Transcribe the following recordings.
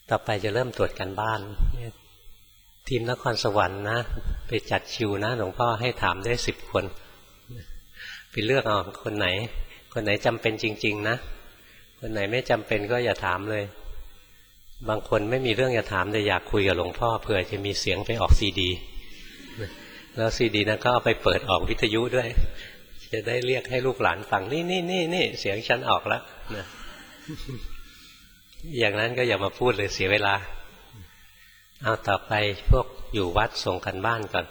ต่อไปจะเริ่มตรวจการบ้านทีมนครสวรรค์นะไปจัดคิวนะหลวงพ่อให้ถามได้10 คนไปเลือกเอาคนไหนจำเป็นจริงๆนะคนไหนไม่จำเป็นก็อย่าถามเลยบางคนไม่มีเรื่องจะถามแต่อยากคุยกับหลวงพ่อเผื่อจะมีเสียงไปออกซีดีแล้วซีดีนั้นก็เอาไปเปิดออกวิทยุด้วยจะได้เรียกให้ลูกหลานฟังนี่เสียงฉันออกแล้วนะอย่างนั้นก็อย่ามาพูดเลยเสียเวลาเอาต่อไปพวกอยู่วัดส่งกันบ้านก่อน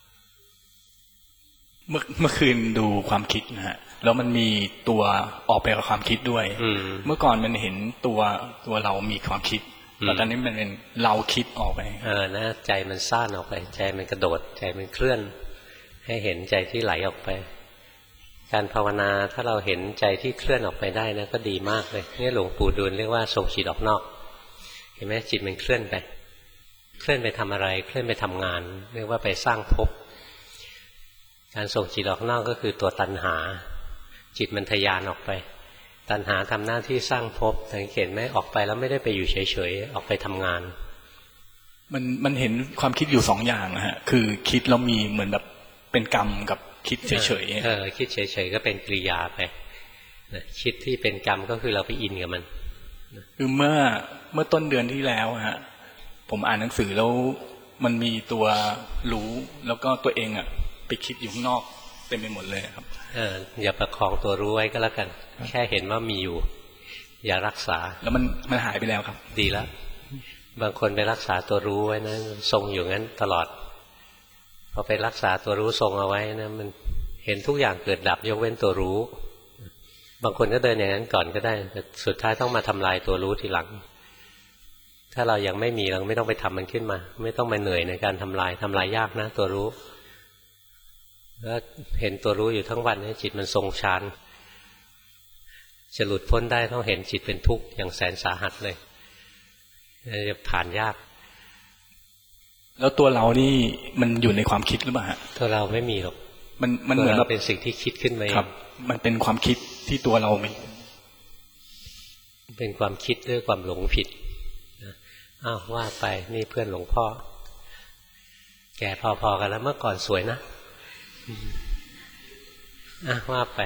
เมื่อคืนดูความคิดนะฮะแล้วมันมีตัวออกไปกับความคิดด้วยเมื่อก่อนมันเห็นตัวเรามีความคิดแต่ตอนนี้มันเป็นเราคิดออกไปนะใจมันซ่านออกไปใจมันกระโดดใจมันเคลื่อนให้เห็นใจที่ไหลออกไปการภาวนาถ้าเราเห็นใจที่เคลื่อนออกไปได้นะก็ดีมากเลยนี่หลวงปู่ดูลเรียกว่าส่งจิตออกนอกเห็นไหมจิตมันเคลื่อนไปทำอะไรเคลื่อนไปทำงานเรียกว่าไปสร้างภพการส่งจิตออกนอกก็คือตัวตัณหาจิตมันทะยานออกไปตัณหาทำหน้าที่สร้างภพสังเกตไหมออกไปแล้วไม่ได้ไปอยู่เฉยๆออกไปทำงานมันเห็นความคิดอยู่2 อย่างนะฮะคือคิดแล้วมีเหมือนแบบเป็นกรรมกับคิดเฉยๆคิดเฉยๆก็เป็นกริยาไปคิดที่เป็นกรรมก็คือเราไปอินกับมันคือเมื่อต้นเดือนที่แล้วฮะผมอ่านหนังสือแล้วมันมีตัวรู้แล้วก็ตัวเองอ่ะไปคิดอยู่ข้างนอกเต็มไปหมดเลยครับอย่าประคองตัวรู้ไว้ก็แล้วกันแค่เห็นว่ามีอยู่อย่ารักษาแล้วมันหายไปแล้วครับดีแล้วบางคนไปรักษาตัวรู้ไว้นะทรงอยู่งั้นตลอดพอไปรักษาตัวรู้ทรงเอาไว้นะมันเห็นทุกอย่างเกิดดับยกเว้นตัวรู้บางคนก็เดินอย่างนั้นก่อนก็ได้แต่สุดท้ายต้องมาทำลายตัวรู้ทีหลังถ้าเรายังไม่มีเราไม่ต้องไปทำมันขึ้นมาไม่ต้องมาเหนื่อยในการทำลายยากนะตัวรู้แล้วเห็นตัวรู้อยู่ทั้งวันนี้จิตมันทรงฌานจะหลุดพ้นได้ต้องเห็นจิตเป็นทุกข์อย่างแสนสาหัสเลยจะผ่านยากแล้วตัวเรานี่มันอยู่ในความคิดหรือเปล่าฮะตัวเราไม่มีหรอกมันเหมือนเราเป็นสิ่งที่คิดขึ้นมาเองครับมันเป็นความคิดที่ตัวเราเป็นความคิดด้วยความหลงผิดอ้าวว่าไปนี่เพื่อนหลวงพ่อแก่พอๆกันแล้วเมื่อก่อนสวยนะว่าไป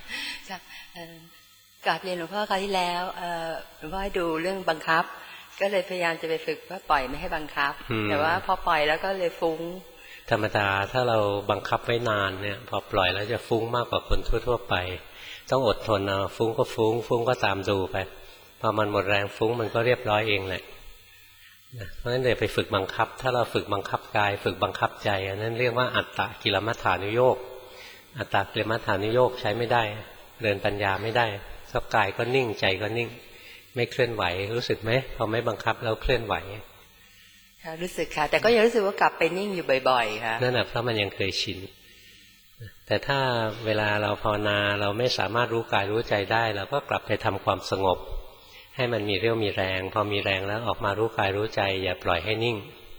กราบเรียนหลวงพ่อคราวที่แล้วหลวงพ่อให้ดูเรื่องบังคับก็เลยพยายามจะไปฝึกว่าปล่อยไม่ให้บังคับแต่ว่าพอปล่อยแล้วก็เลยฟุ้งธรรมดาถ้าเราบังคับไว้นานเนี่ยพอปล่อยแล้วจะฟุ้งมากกว่าคนทั่วๆไปต้องอดทนเอาฟุ้งก็ฟุ้งก็ตามดูไปพอมันหมดแรงฟุ้งมันก็เรียบร้อยเองแหละเพราะฉะนั้นเลยไปฝึกบังคับถ้าเราฝึกบังคับกายฝึกบังคับใจอันนั้นเรียกว่าอัตตกิลมัฏฐานุโยคอัตตกิลมัฏฐานุโยคใช้ไม่ได้เดินปัญญาไม่ได้สักกายก็นิ่งใจก็นิ่งไม่เคลื่อนไหวรู้สึกไหมพอไม่บังคับแล้วเคลื่อนไหวค่ะรู้สึกค่ะแต่ก็ยังรู้สึกว่ากลับไปนิ่งอยู่บ่อยๆค่ะนั่นแหละเพราะมันยังเคยชินแต่ถ้าเวลาเราภาวนาเราไม่สามารถรู้กายรู้ใจได้เราก็กลับไปทำความสงบให้มันมีเรี่ยวมีแรงพอมีแรงแล้วออกมารู้กายรู้ใจอย่าปล่อยให้นิ่ง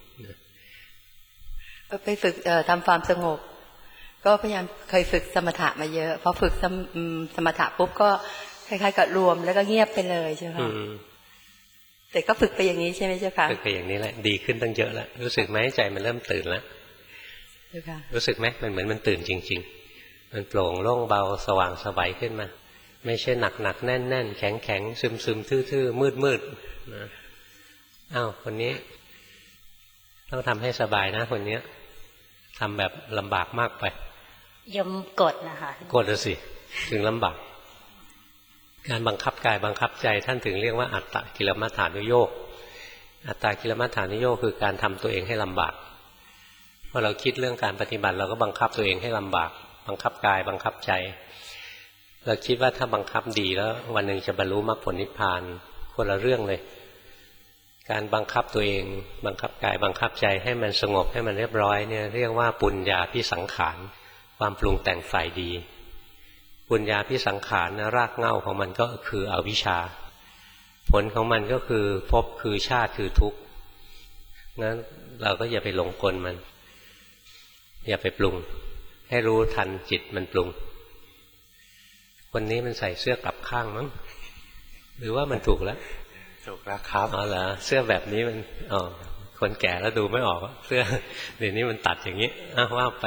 ไปฝึกทำความสงบก็พยายามเคยฝึกสมถะมาเยอะพอฝึกสมถะปุ๊บก็คล้ายๆกับรวมแล้วก็เงียบไปเลยใช่ไหมแต่ก็ฝึกไปอย่างนี้ใช่ไหมเจ้าค่ะฝึกไปอย่างนี้แหละดีขึ้นตั้งเยอะแล้วรู้สึกไหมใจมันเริ่มตื่นแล้วรู้สึกไหมมันเหมือนมันตื่นจริงๆมันโปร่งโล่งเบาสว่างสบายขึ้นมาไม่ใช่หนักแน่นแข็งซึมทื่อๆมืดนะอ้าวคนนี้ต้องทำให้สบายนะคนนี้ทำแบบลำบากมากไปยมกดนะคะกดสิถึงลำบากการบังคับกายบังคับใจท่านถึงเรียกว่าอัตตกิลมัฏฐานุโยคอัตตกิลมัฏฐานุโยคคือการทำตัวเองให้ลำบากพอเราคิดเรื่องการปฏิบัติเราก็บังคับตัวเองให้ลำบากบังคับกายบังคับใจเราคิดว่าถ้าบังคับดีแล้ววันหนึ่งจะบรรลุมรรคผลนิพพานคนละเรื่องเลยการบังคับตัวเองบังคับกายบังคับใจให้มันสงบให้มันเรียบร้อยเนี่ยเรียกว่าปุญญาภิสังขารความปรุงแต่งฝ่ายดีปุญญาภิสังขารรากเหง้าของมันก็คืออวิชชาผลของมันก็คือภพคือชาติคือทุกข์งั้นเราก็อย่าไปหลงกลมันอย่าไปปรุงให้รู้ทันจิตมันปรุงคนนี้มันใส่เสื้อกลับข้างมั้งหรือว่ามันถูกแล้วถูกแล้วครับอ๋อเหรอเสื้อแบบนี้มันคนแก่แล้วดูไม่ออกเสื้อเดี๋ยวนี้มันตัดอย่างนี้ว่าไป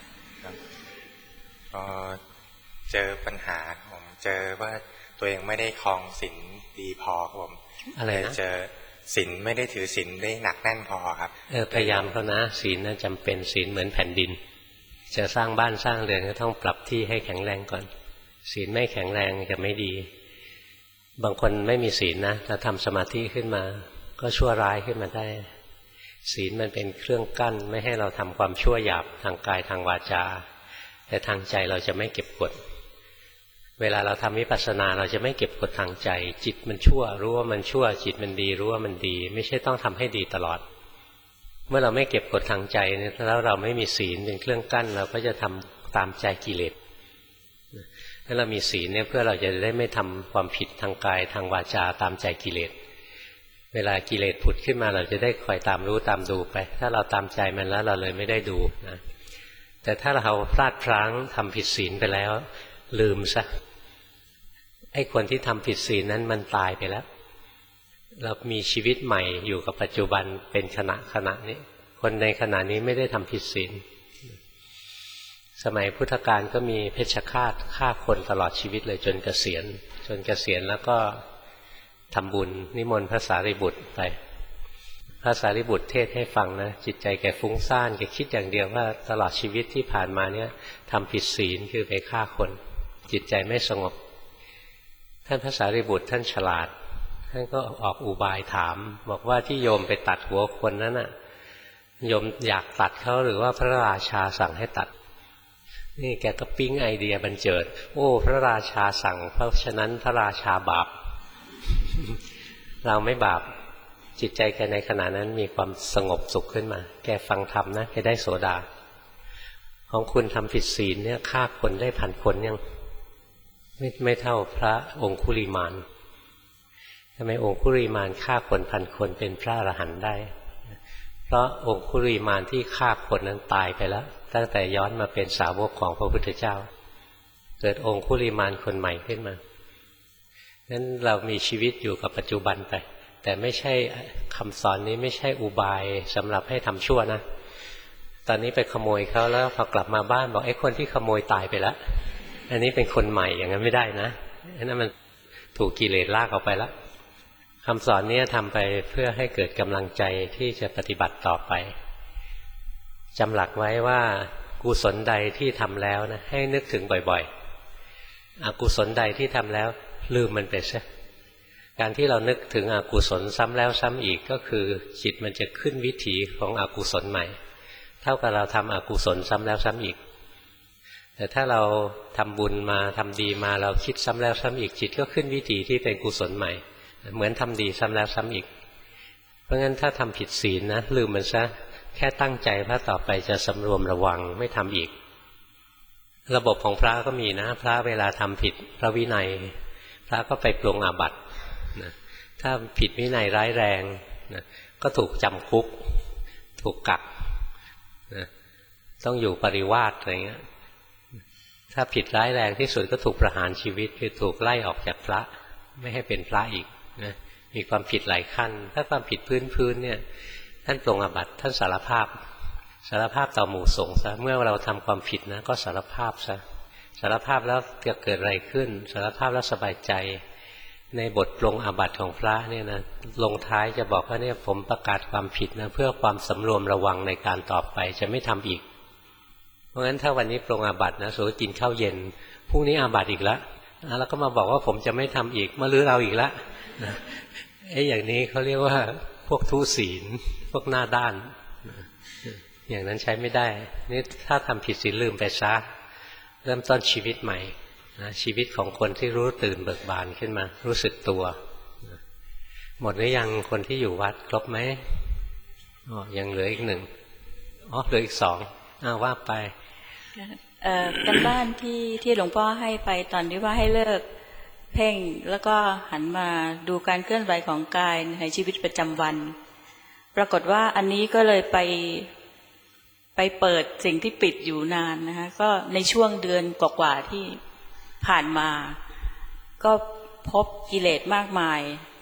พอเจอปัญหาผมเจอว่าตัวเองไม่ได้ครองศีลดีพอครับผมอะไรนะเจอศีลไม่ได้ถือศีลได้หนักแน่นพอครับพยายามเขานะศีลน่ะจำเป็นศีลเหมือนแผ่นดินจะสร้างบ้านสร้างเรือนก็ต้องปรับที่ให้แข็งแรงก่อนศีลไม่แข็งแรงจะไม่ดีบางคนไม่มีศีลนะถ้าทำสมาธิขึ้นมาก็ชั่วร้ายขึ้นมาได้ศีลมันเป็นเครื่องกั้นไม่ให้เราทำความชั่วหยาบทางกายทางวาจาแต่ทางใจเราจะไม่เก็บกดเวลาเราทำวิปัสสนาเราจะไม่เก็บกดทางใจจิตมันชั่วรู้ว่ามันชั่วจิตมันดีรู้ว่ามันดีไม่ใช่ต้องทำให้ดีตลอดเมื่อเราไม่เก็บกดทางใจเนี่ยแล้วเราไม่มีศีลเป็นเครื่องกั้นเราก็จะทำตามใจกิเลสถ้าเรามีศีลเนี่ยเพื่อเราจะได้ไม่ทำความผิดทางกายทางวาจาตามใจกิเลสเวลากิเลสผุดขึ้นมาเราจะได้คอยตามรู้ตามดูไปถ้าเราตามใจมันแล้วเราเลยไม่ได้ดูนะแต่ถ้าเราพลาดพลั้งทำผิดศีลไปแล้วลืมซะไอ้คนที่ทำผิดศีลนั้นมันตายไปแล้วเรามีชีวิตใหม่อยู่กับปัจจุบันเป็นขณะนี้คนในขณะนี้ไม่ได้ทำผิดศีลสมัยพุทธกาลก็มีเพชฌฆาตฆ่าคนตลอดชีวิตเลยจนเกษียณแล้วก็ทำบุญนิมนต์พระสารีบุตรไปพระสารีบุตรเทศให้ฟังนะจิตใจแกฟุ้งซ่านแกคิดอย่างเดียวว่าตลอดชีวิตที่ผ่านมาเนี่ยทำผิดศีลคือไปฆ่าคนจิตใจไม่สงบท่านพระสารีบุตรท่านฉลาดท่านก็ออกอุบายถามบอกว่าที่โยมไปตัดหัวคนนั้นน่ะโยมอยากตัดเขาหรือว่าพระราชาสั่งให้ตัดนี่แกก็ปิ๊งไอเดียบันเจิดโอ้พระราชาสั่งเพราะฉะนั้นพระราชาบาป เราไม่บาปจิตใจแกในขณะนั้นมีความสงบสุขขึ้นมาแกฟังธรรมนะแกได้โสดาของคุณทำผิดศีลเนี่ยฆ่าคนได้1,000 คนยังไม่เท่าพระองคุลิมานทำไมองคุลิมานฆ่าคน1,000 คนเป็นพระอรหันต์ได้เพราะองคุลิมานที่ฆ่าคนนั้นตายไปแล้วตั้งแต่ย้อนมาเป็นสาวกของพระพุทธเจ้าเกิดองคุลิมานคนใหม่ขึ้นมานั้นเรามีชีวิตอยู่กับปัจจุบันไปแต่ไม่ใช่คำสอนนี้ไม่ใช่อุบายสำหรับให้ทำชั่วนะตอนนี้ไปขโมยเขาแล้วพอกลับมาบ้านบอกไอ้คนที่ขโมยตายไปแล้วอันนี้เป็นคนใหม่อย่างนั้นไม่ได้นะนั่นมันถูกกิเลสลากออกไปแล้วคำสอนนี้ทำไปเพื่อให้เกิดกำลังใจที่จะปฏิบัติต่อไปจำหลักไว้ว่ากุศลใดที่ทำแล้วนะให้นึกถึงบ่อยๆอกุศลใดที่ทำแล้วลืมมันไปซะการที่เรานึกถึงอกุศลซ้ำแล้วซ้ำอีกก็คือจิตมันจะขึ้นวิถีของอกุศลใหม่เท่ากับเราทำอกุศลซ้ำแล้วซ้ำอีกแต่ถ้าเราทำบุญมาทำดีมาเราคิดซ้ำแล้วซ้ำอีกจิตก็ขึ้นวิถีที่เป็นกุศลใหม่เหมือนทำดีซ้ำแล้วซ้ำอีกเพราะงั้นถ้าทำผิดศีลนะลืมมันซะแค่ตั้งใจว่าต่อไปจะสำรวมระวังไม่ทำอีกระบบของพระก็มีนะพระเวลาทำผิดพระวินัยพระก็ไปปรงอาบัตินะถ้าผิดวินัยร้ายแรงนะก็ถูกจำคุกถูกกักนะต้องอยู่ปริวาสอะไรเงี้ยถ้าผิดร้ายแรงที่สุดก็ถูกประหารชีวิตคือถูกไล่ออกจากพระไม่ให้เป็นพระอีกนะมีความผิดหลายขั้นถ้าความผิดพื้นเนี่ยท่านปรงอาบัติท่านสารภาพต่อหมู่สงฆ์ซะเมื่อเราทำความผิดนะก็สารภาพซะสารภาพแล้วจะเกิดอะไรขึ้นสารภาพแล้วสบายใจในบทปรงอาบัติของพระเนี่ยนะลงท้ายจะบอกว่าเนี่ยผมประกาศความผิดนะเพื่อความสำรวมระวังในการต่อไปจะไม่ทำอีกเพราะงั้นถ้าวันนี้ปรงอาบัตินะสมมติกินข้าวเย็นพรุ่งนี้อาบัติอีกแล้วแล้วก็มาบอกว่าผมจะไม่ทำอีกมาลื้อเราอีกแล้วอย่างนี้เขาเรียกว่าพวกทุศีลพวกหน้าด้านอย่างนั้นใช้ไม่ได้นี่ถ้าทำผิดศีลลืมไปซะเริ่มต้นชีวิตใหม่นะชีวิตของคนที่รู้ตื่นเบิกบานขึ้นมารู้สึกตัวหมดหรือยังคนที่อยู่วัดครบไหมยังเหลืออีก1เหลืออีก2ว่าไปกันบ้านที่หลวงพ่อให้ไปตอนที่ว่าให้เลิกเพ่งแล้วก็หันมาดูการเคลื่อนไหวของกายในชีวิตประจำวันปรากฏว่าอันนี้ก็เลยไปเปิดสิ่งที่ปิดอยู่นานนะคะก็ในช่วงเดือนกว่าๆที่ผ่านมาก็พบกิเลสมากมาย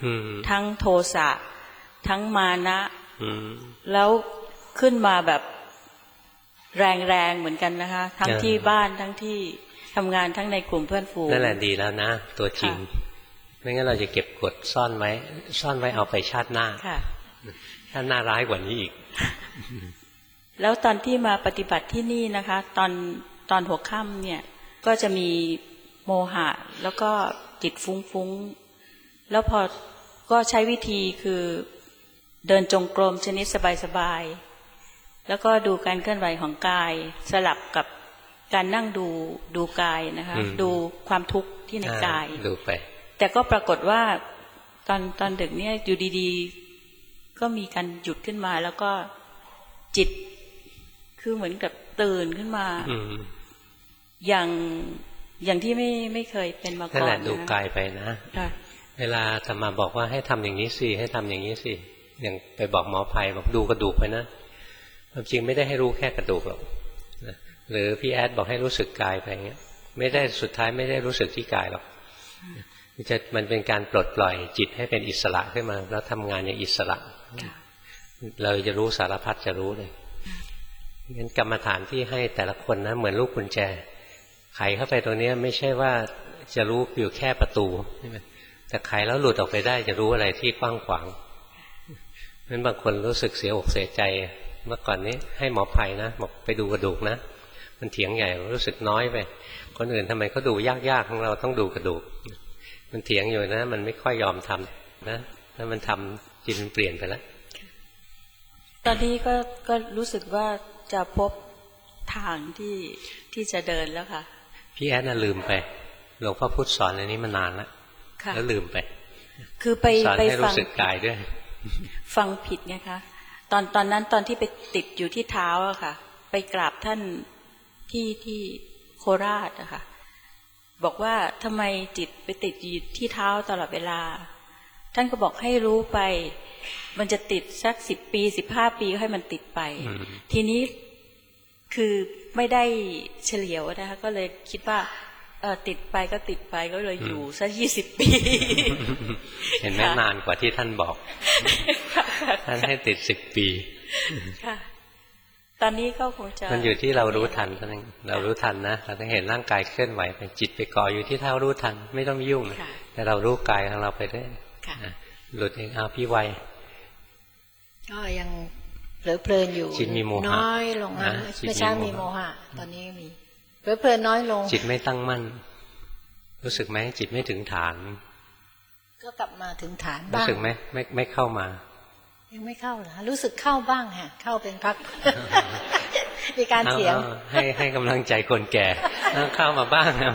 ทั้งโทสะทั้งมานะแล้วขึ้นมาแบบแรงๆเหมือนกันนะคะทั้งที่บ้านทั้งที่ทำงานทั้งในกลุ่มเพื่อนฝูงนั่นแหละดีแล้วนะตัวจริงไม่งั้นเราจะเก็บกดซ่อนไว้เอาไปชาติหน้าชาติหน้าร้ายกว่านี้อีกแล้วตอนที่มาปฏิบัติที่นี่นะคะตอนหัวค่ำเนี่ยก็จะมีโมหะแล้วก็จิตฟุ้งๆแล้วพอก็ใช้วิธีคือเดินจงกรมชนิดสบายๆแล้วก็ดูการเคลื่อนไหวของกายสลับกับการนั่งดูกายนะคะดูความทุกข์ที่ในกายดูไปแต่ก็ปรากฏว่าตอนดึกเนี่ยอยู่ดีๆก็มีการหยุดขึ้นมาแล้วก็จิตคือเหมือนกับตื่นขึ้นมาอย่างที่ไม่เคยเป็นมาก่อนนั่นแหละดูกายไปนะเวลาธรรมาบอกว่าให้ทำอย่างนี้สิให้ทำอย่างนี้สิอย่างไปบอกหมอภัยบอกดูกระดูกไปนะความจริงไม่ได้ให้รู้แค่กระดูกหรอกหรือพี่แอดบอกให้รู้สึกกายไปอย่างเงี้ยไม่ได้สุดท้ายไม่ได้รู้สึกที่กายหรอกมันเป็นการปลดปล่อยจิตให้เป็นอิสระขึ้นมาแล้วทำงานอย่างอิสระเราจะรู้สารพัดจะรู้เลยงั้นกรรมฐานที่ให้แต่ละคนนะเหมือนลูกกุญแจไขเข้าไปตรงนี้ไม่ใช่ว่าจะรู้อยู่แค่ประตูแต่ไขแล้วหลุดออกไปได้จะรู้อะไรที่กว้างขวางงั้นบางคนรู้สึกเสียอกเสียใจเมื่อก่อนนี้ให้หมอภัยนะบอกไปดูกระดูกนะมันเถียงใหญ่รู้สึกน้อยไปคนอื่นทำไมเขาดูยากๆของเราต้องดูกระดูกมันเถียงอยู่นะมันไม่ค่อยยอมทำนะแล้วมันทำจิตมันเปลี่ยนไปแล้วตอนนี้ก็รู้สึกว่าจะพบทางที่จะเดินแล้วค่ะพี่แอดน่ะลืมไปหลวงพ่อพุธสอนอันนี้มานานแล้วลืมไปคือไปรู้สึกกายด้วยฟังผิดไงคะตอนนั้นตอนที่ไปติดอยู่ที่เท้าอะค่ะไปกราบท่านที่โคราชอะค่ะบอกว่าทำไมจิตไปติดอยู่ที่เท้าตลอดเวลาท่านก็บอกให้รู้ไปมันจะติดสัก10 ปี15 ปีให้มันติดไปทีนี้คือไม่ได้เฉลียวนะคะก็เลยคิดว่าติดไปก็ติดไปก็เลยอยู่สัก20 ปีเห็นไหมนานกว่าที่ท่านบอกท่านให้ติด10 ปีค่ะตอนนี้ก็คงจะมันอยู่ที่เรารู้ทันเท่านั้นเรารู้ทันนะเราก็เห็นร่างกายเคลื่อนไหวไปจิตไปก่ออยู่ที่เท้ารู้ทันไม่ต้องยุ่งแต่เรารู้กายของเราไปด้วยหลุดเองเอาพี่ไวก็ยังเพลินอยู่น้อยลงนะไม่ใช่มีโมหะตอนนี้มีเพลินน้อยลงจิตไม่ตั้งมั่นรู้สึกไหมจิตไม่ถึงฐานก็กลับมาถึงฐานบ้างรู้สึกไหมไม่เข้ามายังไม่เข้าเหรอรู้สึกเข้าบ้างฮะเข้าเป็นพักมีการเถียงให้กำลังใจคนแก่เข้ามาบ้างนะ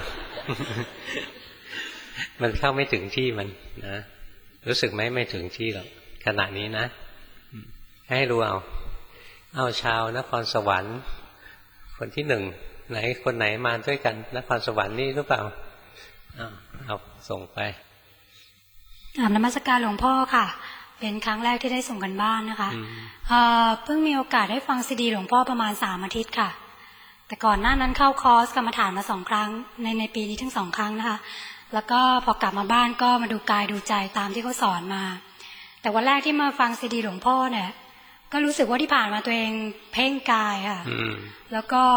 มันเข้าไม่ถึงที่มันนะรู้สึกไหมไม่ถึงที่หรอกขณะนี้นะให้รู้เอาชาวนครสวรรค์คนที่1ไหนคนไหนมาด้วยกันนครสวรรค์นี่หรือเปล่าเอาส่งไปกราบนมัสการหลวงพ่อค่ะเป็นครั้งแรกที่ได้ส่งกันบ้านนะคะเพิ่งมีโอกาสได้ฟังซีดีหลวงพ่อประมาณ3 อาทิตย์ค่ะแต่ก่อนหน้านั้นเข้าคอร์สกรรมฐานมา2 ครั้งในปีนี้ทั้ง2 ครั้งนะคะแล้วก็พอกลับมาบ้านก็มาดูกายดูใจตามที่เขาสอนมาแต่วันแรกที่มาฟังซีดีหลวงพ่อเนี่ยก็รู้สึกว่าที่ผ่านมาตัวเองเพ่งกายค่ะแล้วก็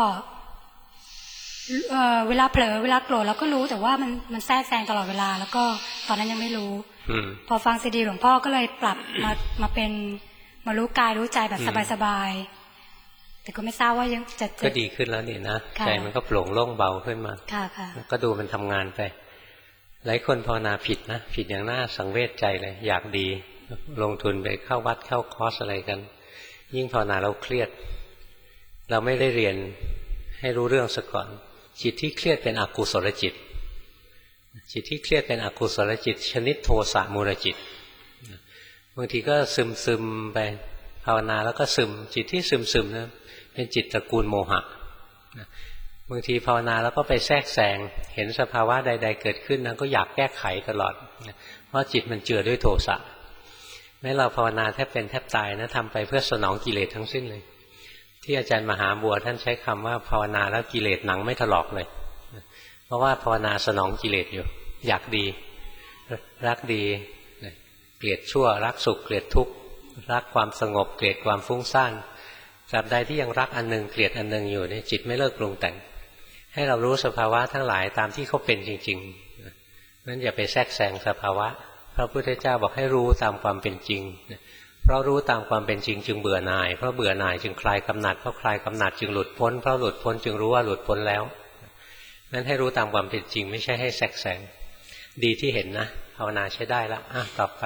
เวลาเผลอเวลาโกรธเราก็รู้แต่ว่ามันแทรกแซงตลอดเวลาแล้วก็ตอนนั้นยังไม่รู้พอฟังซีดีหลวงพ่อก็เลยปรับมาเป็นมารู้กายรู้ใจแบบสบายๆแต่ก็ไม่ทราบว่ายังจะก็ดีขึ้นแล้วนี่นะใจมันก็โปร่งโล่งเบาขึ้นมาก็ดูมันทำงานไปหลายคนภาวนาผิดนะผิดอย่างน่าสังเวชใจเลยอยากดีลงทุนไปเข้าวัดเข้าคอร์สอะไรกันยิ่งภาวนาเราเครียดเราไม่ได้เรียนให้รู้เรื่องซะก่อนจิตที่เครียดเป็นอกุศลจิตจิตที่เครียดเป็นอกุศลจิตชนิดโทสะมูลจิตบางทีก็ซึมไปภาวนาแล้วก็ซึมจิตที่ซึมนะเป็นจิตตระกูลโมหะบางทีภาวนาแล้วก็ไปแทรกแซงเห็นสภาวะใดๆเกิดขึ้นนะก็อยากแก้ไขตลอดเพราะจิตมันเจือด้วยโทสะแม้เราภาวนาแทบเป็นแทบตายนะทำไปเพื่อสนองกิเลสทั้งสิ้นเลยที่อาจารย์มหาบัวท่านใช้คำว่าภาวนาแล้วกิเลสหนังไม่ถลอกเลยเพราะว่าภาวนาสนองกิเลสอยู่อยากดีรักดีเกลียดชั่วรักสุขเกลียดทุกข์รักความสงบเกลียดความฟุ้งซ่านตราบใดที่ยังรักอันหนึ่งเกลียดอันหนึ่งอยู่เนี่ยจิตไม่เลิกปรุงแต่งให้เรารู้สภาวะทั้งหลายตามที่เขาเป็นจริงๆนั้นอย่าไปแทรกแซงสภาวะพระพุทธเจ้าบอกให้รู้ตามความเป็นจริงเพราะรู้ตามความเป็นจริงจึงเบื่อหน่ายเพราะเบื่อหน่ายจึงคลายกำหนัดเพราะคลายกำหนัดจึงหลุดพ้นเพราะหลุดพ้นจึงรู้ว่าหลุดพ้นแล้วนั้นให้รู้ตามความเป็นจริงไม่ใช่ให้แทรกแซงดีที่เห็นนะภาวนาใช้ได้แล้วต่อไป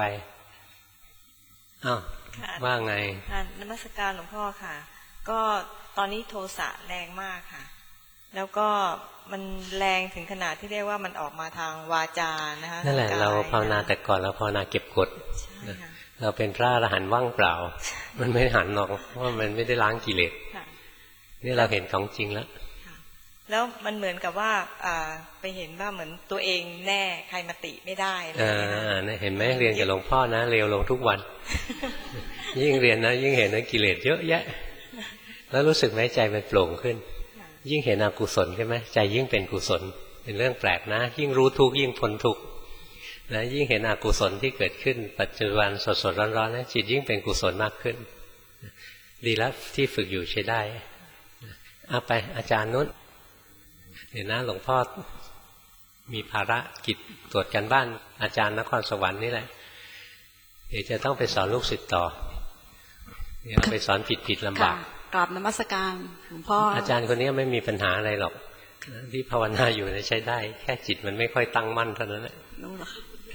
ว่าไงนมัสการหลวงพ่อค่ะก็ตอนนี้โทสะแรงมากค่ะแล้วก็มันแรงถึงขนาดที่เรียกว่ามันออกมาทางวาจานะคะนั่นแหละเราภาวนาแต่ก่อนเราภาวนาเก็บกดเราเป็นพระอรหันต์ว่างเปล่ามันไม่หันหรอกเพราะมันไม่ได้ล้างกิเลสนี่เราเห็นของจริงแล้วมันเหมือนกับว่าไปเห็นว่าเหมือนตัวเองแน่ใครมาติไม่ได้เห็นไหมเรียนกับหลวงพ่อนะเร็วลงทุกวันยิ่งเรียนนะยิ่งเห็นนะกิเลสเยอะแยะแล้วรู้สึกไหมใจมันโปร่งขึ้นยิ่งเห็นอกุศลใช่ไหมใจยิ่งเป็นกุศลเป็นเรื่องแปลกนะยิ่งรู้ทุกข์ยิ่งพ้นทุกข์นะยิ่งเห็นอกุศลที่เกิดขึ้นปัจจุบันสดๆร้อนๆนะจิตยิ่งเป็นกุศลมากขึ้นดีแล้วที่ฝึกอยู่ใช้ได้เอาไปอาจารย์นุชเดี๋ยวนะหลวงพ่อมีภารกิจตรวจกันบ้านอาจารย์นครสวรรค์นี่แหละเดี๋ยวจะต้องไปสอนลูกศิษย์ต่อเดี๋ยวไปสอนผิดลำบากกราบนมัสการหลวงพ่ออาจารย์คนนี้ไม่มีปัญหาอะไรหรอกที่ภาวนาอยู่ใช้ได้แค่จิตมันไม่ค่อยตั้งมั่นเท่านั้นแหละรู้หรอ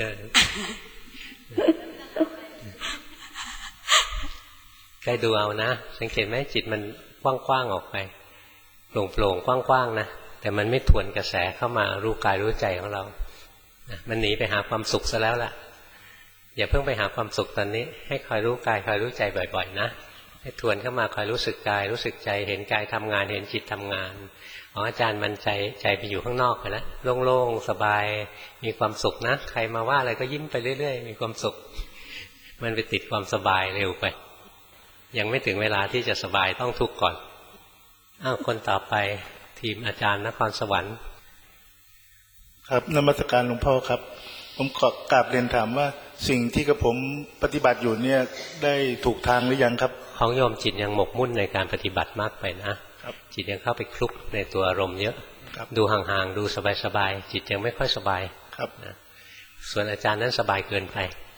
ใครดูเอานะสังเกตไหมจิตมันกว้างๆออกไปโปร่งๆกว้างๆนะแต่มันไม่ทวนกระแสเข้ามารู้กายรู้ใจของเรามันหนีไปหาความสุขซะแล้วล่ะอย่าเพิ่งไปหาความสุขตอนนี้ให้คอยรู้กายคอยรู้ใจบ่อยๆนะให้ทวนเข้ามาคอยรู้สึกกายรู้สึกใจเห็นกายทำงานเห็นจิตทำงานของอาจารย์มันใจไปอยู่ข้างนอกไปแล้วโล่งๆสบายมีความสุขนะใครมาว่าอะไรก็ยิ้มไปเรื่อยๆมีความสุขมันไปติดความสบายเร็วไปยังไม่ถึงเวลาที่จะสบายต้องทุกข์ก่อนคนต่อไปทีมอาจารย์นครสวรรค์ครับนมัสการหลวงพ่อครับผมขอกราบเรียนถามว่าสิ่งที่กับผมปฏิบัติอยู่เนี่ยได้ถูกทางหรือยังครับของโยมจิตยังหมกมุ่นในการปฏิบัติมากไปนะจิตยังเข้าไปคลุกในตัวอารมณ์เยอะดูห่างๆดูสบายๆจิตยังไม่ค่อยสบายครับนะส่วนอาจารย์นั้นสบายเกินไป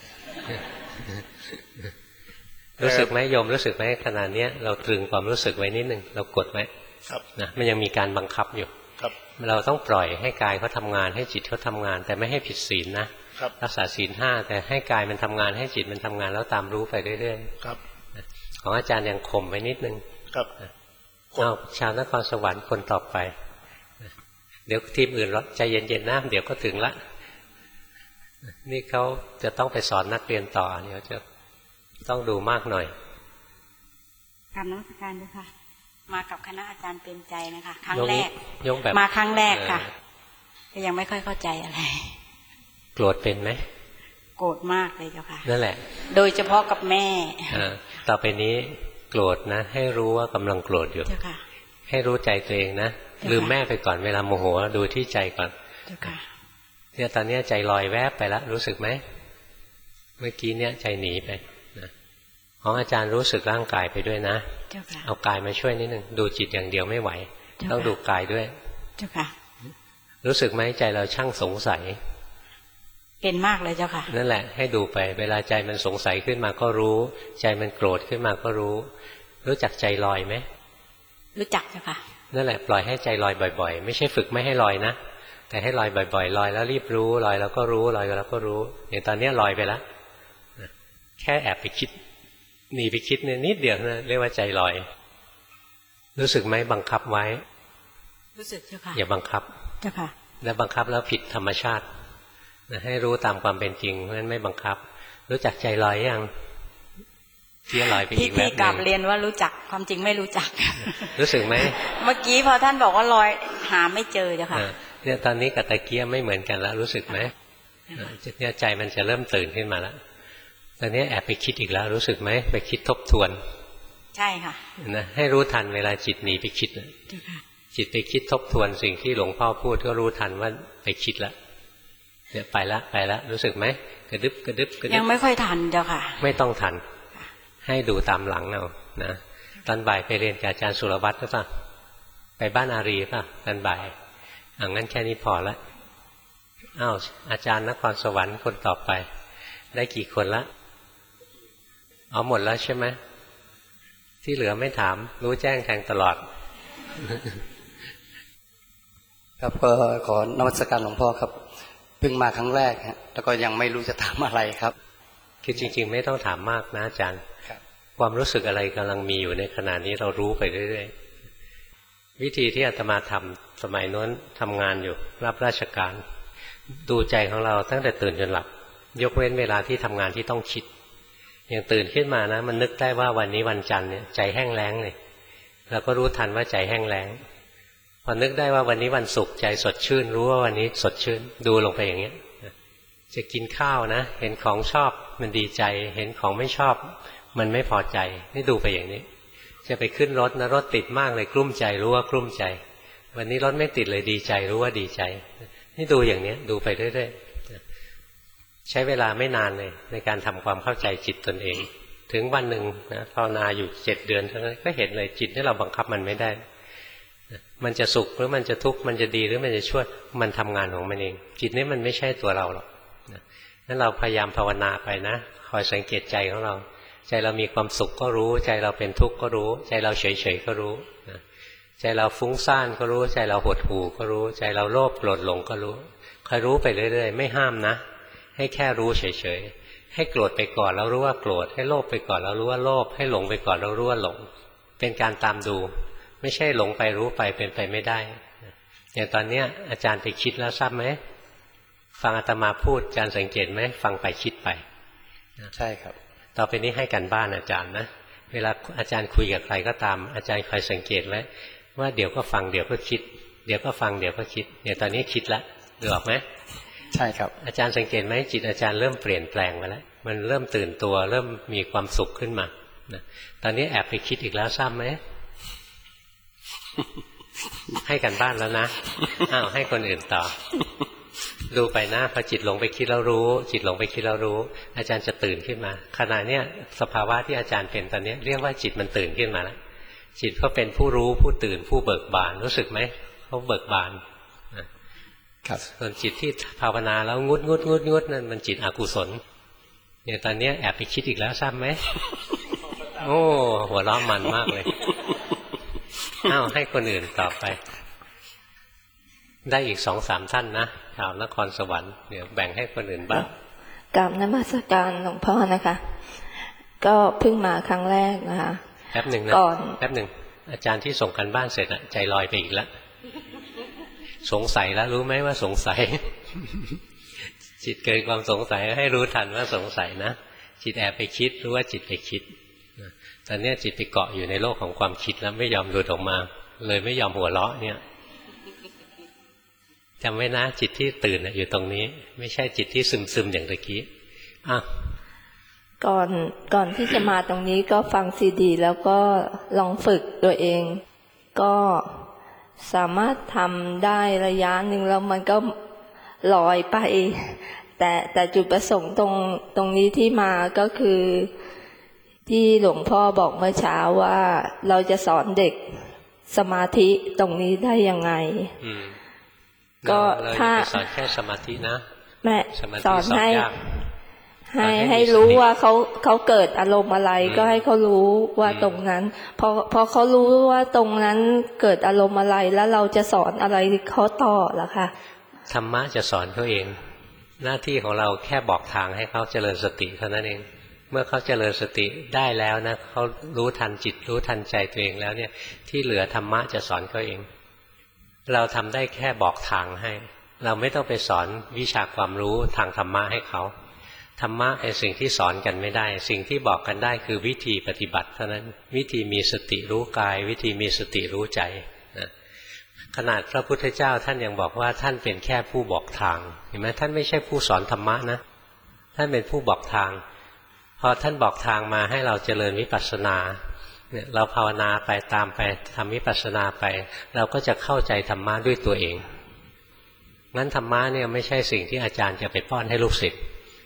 รู้สึกไหมโยมรู้สึกไหมขณะนี้เราตรึงความรู้สึกไว้นิดนึงเรากดไหมนะมันยังมีการบังคับอยู่เราต้องปล่อยให้กายเขาทำงานให้จิตเขาทำงานแต่ไม่ให้ผิดศีลนะรักษาศีล 5แต่ให้กายมันทำงานให้จิตมันทำงานแล้วตามรู้ไปเรื่อยๆของอาจารย์ยังข่มไว้นิดนึงชาวนครสวรรค์คนต่อไปเดี๋ยวทีมอื่นรอใจเย็นๆนะเดี๋ยวก็ถึงละนี่เขาจะต้องไปสอนนักเรียนต่อเดี๋ยวจะต้องดูมากหน่อยกราบนมัสการด้วยค่ะมากับคณะอาจารย์เป็นใจนะคะครั้งแรกมาครั้งแรกค่ะก็ยังไม่ค่อยเข้าใจอะไรโกรธเป็นไหมโกรธมากเลยเจ้าค่ะนั่นแหละโดยเฉพาะกับแม่ต่อไปนี้โกรธนะให้รู้ว่ากำลังโกรธอยู่เจ้าค่ะให้รู้ใจตัวเองนะลืมแม่ไปก่อนเวลาโมโหดูที่ใจก่อนเจ้าค่ะเนี่ยตอนนี้ใจลอยแวบไปแล้วรู้สึกไหมเมื่อกี้เนี่ยใจหนีไปของอาจารย์รู้สึกร่างกายไปด้วยนะเอากายมาช่วยนิดนึงดูจิตอย่างเดียวไม่ไหวต้องดูกายด้วยเจ้าค่ะรู้สึกไหมใจเราช่างสงสัยเป็นมากเลยเจ้าค่ะนั่นแหละให้ดูไปเวลาใจมันสงสัยขึ้นมาก็รู้ใจมันโกรธขึ้นมาก็รู้จักใจลอยไหมรู้จักเจ้าค่ะนั่นแหละปล่อยให้ใจลอยบ่อยๆไม่ใช่ฝึกไม่ให้ลอยนะแต่ให้ลอยบ่อยๆลอยแล้วรีบรู้ลอยแล้วก็รู้ลอยแล้วก็รู้อย่างตอนนี้ลอยไปแล้วแค่แอบไปคิดหนีไปคิดเนี่ยนิดเดียวนะเรียกว่าใจลอยรู้สึกไหมบังคับไว้รู้สึกเจ้าค่ะอย่าบังคับเจ้าค่ะแล้วบังคับแล้วผิดธรรมชาติให้รู้ตามความเป็นจริงเพราะฉะนั้นไม่บังคับรู้จักใจลอยยังเที่ยลอยไปอีกแล้วพี่กลับเรียนว่ารู้จักความจริงไม่รู้จักรู้สึกไหมเมื่อกี้พอท่านบอกว่าลอยหาไม่เจอเจ้าค่ะเนี่ยตอนนี้กับตะเกียบไม่เหมือนกันแล้วรู้สึกไหมเนี่ยใจมันจะเริ่มตื่นขึ้นมาแล้วตอนนี้แอบไปคิดอีกแล้วรู้สึกไหมไปคิดทบทวนใช่ค่ะนะให้รู้ทันเวลาจิตหนีไปคิดจิตไปคิดทบทวนสิ่งที่หลวงพ่อพูดก็รู้ทันว่าไปคิดแล้วเนี่ยไปละรู้สึกไหมกระดึบกระดึบกระดึบยังไม่ค่อยทันเจ้าค่ะไม่ต้องทันให้ดูตามหลังเอานะตอนบ่ายไปเรียนกับอาจารย์สุรวัตรหรือเปล่าไปบ้านอารีป่ะตอนบ่ายงั้นแค่นี้พอละอ้าวอาจารย์นครสวรรค์คนต่อไปได้กี่คนละเอาหมดแล้วใช่ไหมที่เหลือไม่ถามรู้แจ้งแทงตลอดครับก็ขอนมัสการหลวงพ่อครับเพิ่งมาครั้งแรกฮะแล้วก็ยังไม่รู้จะถามอะไรครับคือจริงๆไม่ต้องถามมากนะอาจารย์ความรู้สึกอะไรกำลังมีอยู่ในขณะนี้เรารู้ไปเรื่อยๆวิธีที่อาตมาทำสมัยโน้นทำงานอยู่รับราชการดูใจของเราตั้งแต่ตื่นจนหลับยกเว้นเวลาที่ทำงานที่ต้องคิดอย่างตื่นขึ้นมานะมันนึกได้ว่าวันนี้วันจันทร์เนี่ยใจแห้งแล้งเลยเราก็รู้ทันว่าใจแห้งแล้งพอนึกได้ว่าวันนี้วันศุกร์ใจสดชื่นรู้ว่าวันนี้สดชื่นดูลงไปอย่างเงี้ยจะกินข้าวนะเห็นของชอบมันดีใจเห็นของไม่ชอบมันไม่พอใจนี่ดูไปอย่างนี้จะไปขึ้นรถนะรถติดมากเลยกลุ้มใจรู้ว่ากลุ้มใจวันนี้รถไม่ติดเลยดีใจรู้ว่าดีใจนี่ดูอย่างนี้ดูไปเรื่อยๆใช้เวลาไม่นานเลยในการทำความเข้าใจจิตตนเองถึงวันหนึ่งนะภาวนาอยู่7 เดือนเท่านั้นก็เห็นเลยจิตที่เราบังคับมันไม่ได้มันจะสุขหรือมันจะทุกข์มันจะดีหรือมันจะชั่วมันทำงานของมันเองจิตนี้มันไม่ใช่ตัวเราหรอกนั้นเราพยายามภาวนาไปนะคอยสังเกตใจของเราใจเรามีความสุขก็รู้ใจเราเป็นทุกข์ก็รู้ใจเราเฉยๆก็รู้ใจเราฟุ้งซ่านก็รู้ใจเราหดหู่ก็รู้ใจเราโลภโกรธหลงก็รู้คอยรู้ไปเรื่อยๆไม่ห้ามนะให้แค่รู้เฉยๆให้โกรธไปก่อนแล้วรู้ว่าโกรธให้โลภไปก่อนแล้วรู้ว่าโลภให้หลงไปก่อนแล้วรู้ว่าหลงเป็นการตามดูไม่ใช่หลงไปรู้ไปเป็นไปไม่ได้อย่างตอนนี้อาจารย์ไปคิดแล้วทราบไหมฟังอาตมาพูดอาจารย์สังเกตไหมฟังไปคิดไปใช่ครับต่อไปนี้ให้กันบ้านอาจารย์นะเวลาอาจารย์คุยกับใครก็ตามอาจารย์คอยสังเกตไว้ว่าเดี๋ยวก็ฟังเดี๋ยวก็คิดเดี๋ยวก็ฟังเดี๋ยวก็คิดเนี่ยตอนนี้คิดแล้วดูออกไหมใช่ครับอาจารย์สังเกตไหมจิตอาจารย์เริ่มเปลี่ยนแปลงไปแล้วมันเริ่มตื่นตัวเริ่มมีความสุขขึ้นมาตอนนี้แอบไปคิดอีกแล้วทราบไหมให้กันบ้านแล้วนะอ้าวให้คนอื่นต่อดูไปนะพอจิตหลงไปคิดแล้วรู้จิตหลงไปคิดแล้วรู้อาจารย์จะตื่นขึ้นมาขณะเนี้ยสภาวะที่อาจารย์เป็นตอนนี้เรียกว่าจิตมันตื่นขึ้นมาแล้วจิตเขาเป็นผู้รู้ผู้ตื่นผู้เบิกบานรู้สึกไหมเขาเบิกบานครับส่วนจิตที่ภาวนาแล้วงุดนั่นมันจิตอกุศลเนี่ยตอนนี้แอบไปคิดอีกแล้วทราบไหมโอ้หัวเราะมันมากเลยอ้าวให้คนอื่นต่อไปได้อีก2-3ท่านนะชาวนครสวรรค์เดี๋ยวแบ่งให้คนอื่นบ้างกราบนมัสการหลวงพ่อนะคะก็เพิ่งมาครั้งแรกนะคะแป๊บหนึ่งนะแป๊บหนึ่งอาจารย์ที่ส่งกันบ้านเสร็จใจลอยไปอีกแล้วสงสัยแล้วรู้ไหมว่าสงสัยจิตเกิดความสงสัยให้รู้ทันว่าสงสัยนะจิตแอบไปคิดรู้ว่าจิตไปคิดตอนนี้จิตไปเกาะอยู่ในโลกของความคิดแล้วไม่ยอมหลุดออกมาเลยไม่ยอมหัวเราะเนี่ยจำไว้นะจิตที่ตื่นอยู่ตรงนี้ไม่ใช่จิตที่ซึมๆอย่างตะกี้ก่อนที่จะมาตรงนี้ก็ฟังซีดีแล้วก็ลองฝึกตัวเองก็สามารถทำได้ระยะหนึ่งแล้วมันก็ลอยไปแต่จุดประสงค์ตรงนี้ที่มาก็คือที่หลวงพ่อบอกเมื่อเช้าว่าเราจะสอนเด็กสมาธิตรงนี้ได้ยังไงก็ถ้าสอนแค่สมาธินะแม่สอนให้รู้ว่าเขาเกิดอารมณ์อะไรก็ให้เขารู้ว่าตรงนั้นพอเขารู้ว่าตรงนั้นเกิดอารมณ์อะไรแล้วเราจะสอนอะไรเขาต่อล่ะคะธรรมะจะสอนเขาเองหน้าที่ของเราแค่บอกทางให้เขาเจริญสติเท่านั้นเองเมื่อเขาเจริญสติได้แล้วนะเขารู้ทันจิตรู้ทันใจตัวเองแล้วเนี่ยที่เหลือธรรมะจะสอนเขาเองเราทำได้แค่บอกทางให้เราไม่ต้องไปสอนวิชาความรู้ทางธรรมะให้เขาธรรมะเป็นสิ่งที่สอนกันไม่ได้สิ่งที่บอกกันได้คือวิธีปฏิบัติเท่านั้นวิธีมีสติรู้กายวิธีมีสติรู้ใจนะขนาดพระพุทธเจ้าท่านยังบอกว่าท่านเป็นแค่ผู้บอกทางเห็นไหมท่านไม่ใช่ผู้สอนธรรมะนะท่านเป็นผู้บอกทางพอท่านบอกทางมาให้เราเจริญวิปัสสนาเนี่ยเราภาวนาไปตามไปทำวิปัสสนาไปเราก็จะเข้าใจธรรมะด้วยตัวเองงั้นธรรมะเนี่ยไม่ใช่สิ่งที่อาจารย์จะไปป้อนให้ลูกศิษย์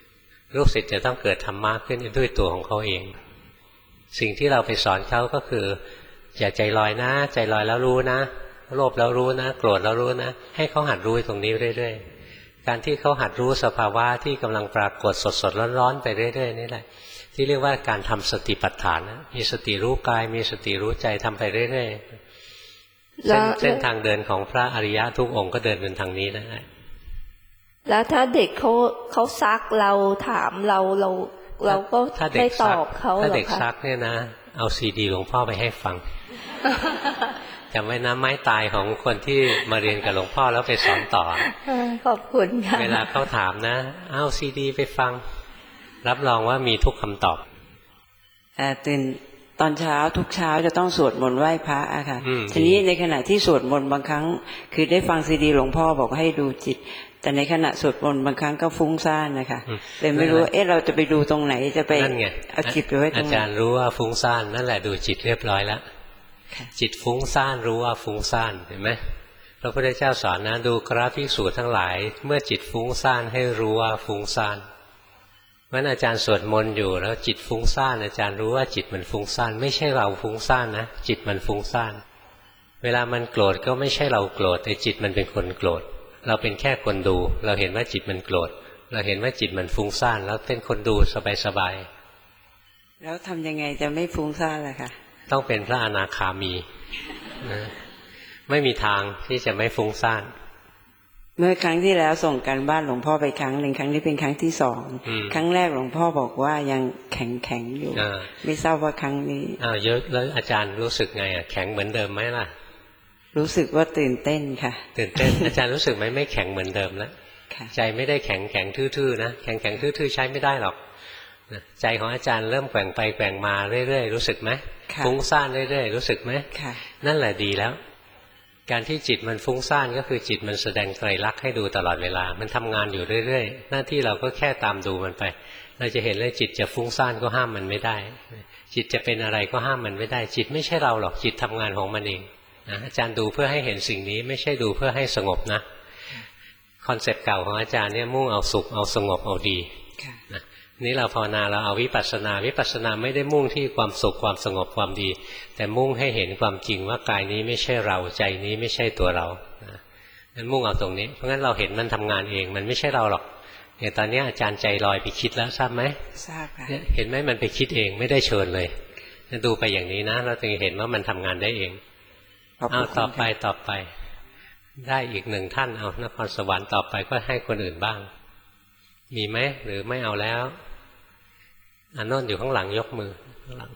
ลูกศิษย์จะต้องเกิดธรรมะขึ้นด้วยตัวของเขาเองสิ่งที่เราไปสอนเขาก็คืออย่าใจลอยนะใจลอยแล้วรู้นะโลภแล้วรู้นะโกรธแล้วรู้นะให้เขาหัดรู้ตรงนี้เรื่อยๆการที่เขาหัดรู้สภาวะที่กำลังปรากฏสดๆร้อนๆไปเรื่อยๆนี่แหละที่เรียกว่าการทำสติปัฏฐานนะมีสติรู้กายมีสติรู้ใจทำไปเรื่อยๆเส้นทางเดินของพระอริยะทุกองค์ก็เดินเป็นทางนี้นะแล้วถ้าเด็กเขาซักเราถามเราก็ได้ตอบเขาหรอคะถ้าเด็กซักเนี่ยนะเอาซีดีหลวงพ่อไปให้ฟังจำไว้นะไม้ตายของคนที่มาเรียนกับหลวงพ่อแล้วไปสอนต่อขอบคุณค่ะเวลาเขาถามนะเอาซีดีไปฟังรับรองว่ามีทุกคำตอบตื่นตอนเช้าทุกเช้าจะต้องสวดมนต์ไหว้พระอะค่ะทีนี้ในขณะที่สวดมนต์บางครั้งคือได้ฟังซีดีหลวงพ่อบอกให้ดูจิตแต่ในขณะสวดมนต์บางครั้งก็ฟุ้งซ่านนะคะเลยไม่รู้เราจะไปดูตรงไหนจะไปเอาจิตไปไว้ตรงไหนอาจารย์รู้ว่าฟุ้งซ่านนั่นแหละดูจิตเรียบร้อยแล้วจิตฟุ้งซ่านรู้ว่าฟุ้งซ่านเห็นไหมพระพุทธเจ้าสอนนะดูกราภิกษุทั้งหลายเมื่อจิตฟุ้งซ่านให้รู้ว่าฟุ้งซ่านเพราะอาจารย์สวดมนต์อยู่แล้วจิตฟุ้งซ่านอาจารย์รู้ว่าจิตมันฟุ้งซ่านไม่ใช่เราฟุ้งซ่านนะจิตมันฟุ้งซ่านเวลามันโกรธก็ไม่ใช่เราโกรธแต่จิตมันเป็นคนโกรธเราเป็นแค่คนดูเราเห็นว่าจิตมันโกรธเราเห็นว่าจิตมันฟุ้งซ่านแล้วเป็นคนดูสบายๆแล้วทำยังไงจะไม่ฟุ้งซ่านล่ะคะต้องเป็นพระอนาคามีนะไม่มีทางที่จะไม่ฟุ้งซ่านเมื่อครั้งที่แล้วส่งการบ้านหลวงพ่อไปครั้งหนึ่งครั้งนี้เป็นครั้งที่2ครั้งแรกหลวงพ่อบอกว่ายังแข็งอยู่ไม่ทราบว่าครั้งนี้เยอะแล้วอาจารย์รู้สึกไงแข็งเหมือนเดิมไหมล่ะรู้สึกว่าตื่นเต้นค่ะตื่นเต้น อาจารย์รู้สึกไหมไม่แข็งเหมือนเดิมแล้วใจไม่ได้แข็งทื่อๆนะแข็งทื่อๆใช้ไม่ได้หรอกใจของอาจารย์เริ่มแกว่งไปแกว่งมาเรื่อยๆรู้สึกไหมฟุ้งซ่านเรื่อยๆรู้สึกไหมนั่นแหละดีแล้วการที่จิตมันฟุ้งซ่านก็คือจิตมันแสดงไตรลักษณ์ให้ดูตลอดเวลามันทำงานอยู่เรื่อยๆหน้าที่เราก็แค่ตามดูมันไปเราจะเห็นเลยจิตจะฟุ้งซ่านก็ห้ามมันไม่ได้จิตจะเป็นอะไรก็ห้ามมันไม่ได้จิตไม่ใช่เราหรอกจิตทำงานของมันเองนะอาจารย์ดูเพื่อให้เห็นสิ่งนี้ไม่ใช่ดูเพื่อให้สงบนะคอนเซ็ปต์เก่าของอาจารย์เนี่ยมุ่งเอาสุขเอาสงบเอาดีนะนี่เราภาวนาเราเอาวิปัสสนาไม่ได้มุ่งที่ความสุขความสงบความดีแต่มุ่งให้เห็นความจริงว่ากายนี้ไม่ใช่เราใจนี้ไม่ใช่ตัวเรานั้นมุ่งเอาตรงนี้เพราะงั้นเราเห็นมันทำงานเองมันไม่ใช่เราหรอกอย่างตอนนี้อาจารย์ใจลอยไปคิดแล้วทราบไหมทราบค่ะเห็นไหมมันไปคิดเองไม่ได้เชิญเลยดูไปอย่างนี้นะเราจะเห็นว่ามันทำงานได้เองเอาต่อไปได้อีก1ท่านเอานครสวรรค์ต่อไปก็ให้คนอื่นบ้างมีไหมหรือไม่เอาแล้วอันโน้นอยู่ข้างหลังยกมือข้างหลัง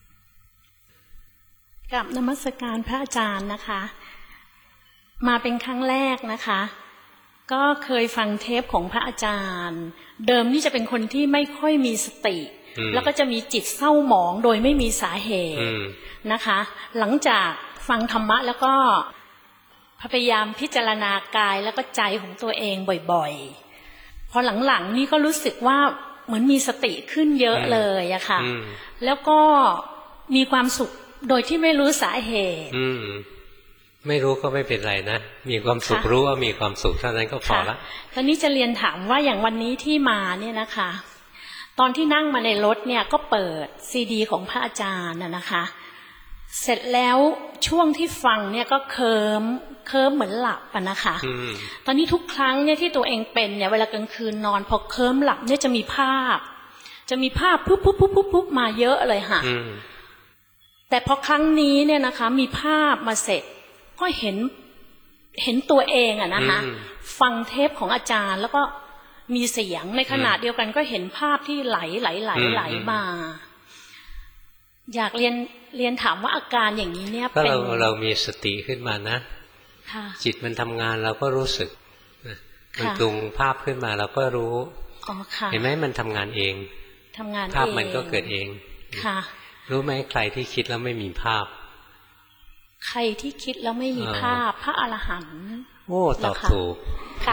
กับนมัสการพระอาจารย์นะคะมาเป็นครั้งแรกนะคะก็เคยฟังเทปของพระอาจารย์เดิมนี่จะเป็นคนที่ไม่ค่อยมีสติแล้วก็จะมีจิตเศร้าหมองโดยไม่มีสาเหตุนะคะหลังจากฟังธรรมะแล้วก็พยายามพิจารณากายแล้วก็ใจของตัวเองบ่อยๆพอหลังๆนี่ก็รู้สึกว่าเหมือนมีสติขึ้นเยอะเลยอะค่ะแล้วก็มีความสุขโดยที่ไม่รู้สาเหตุไม่รู้ก็ไม่เป็นไรนะมีความสุขรู้ว่ามีความสุขเท่านั้นก็พอละตอนนี้จะเรียนถามว่าอย่างวันนี้ที่มาเนี่ยนะคะตอนที่นั่งมาในรถเนี่ยก็เปิดซีดีของพระอาจารย์นะคะเสร็จแล้วช่วงที่ฟังเนี่ยก็เคลิ้มเหมือนหลับอะนะคะตอนนี้ทุกครั้งเนี่ยที่ตัวเองเป็นเนี่ยเวลากลางคืนนอนพอเคลิ้มหลับเนี่ยจะมีภาพปุ๊บมาเยอะเลยค่ะแต่พอครั้งนี้เนี่ยนะคะมีภาพมาเสร็จก็เห็นตัวเองอะนะคะฟังเทปของอาจารย์แล้วก็มีเสียงในขณะเดียวกันก็เห็นภาพที่ไหลมาอยากเรียนถามว่าอาการอย่างนี้เนี่ยเป็นเรามีสติขึ้นมานะจิตมันทำงานเราก็รู้สึกมันปรุงภาพขึ้นมาเราก็รู้เห็นไหมมันทำงานเองภาพมันก็เกิดเองรู้ไหมใครที่คิดแล้วไม่มีภาพใครที่คิดแล้วไม่มีภาพพระอรหันต์โอ้ตอบถูก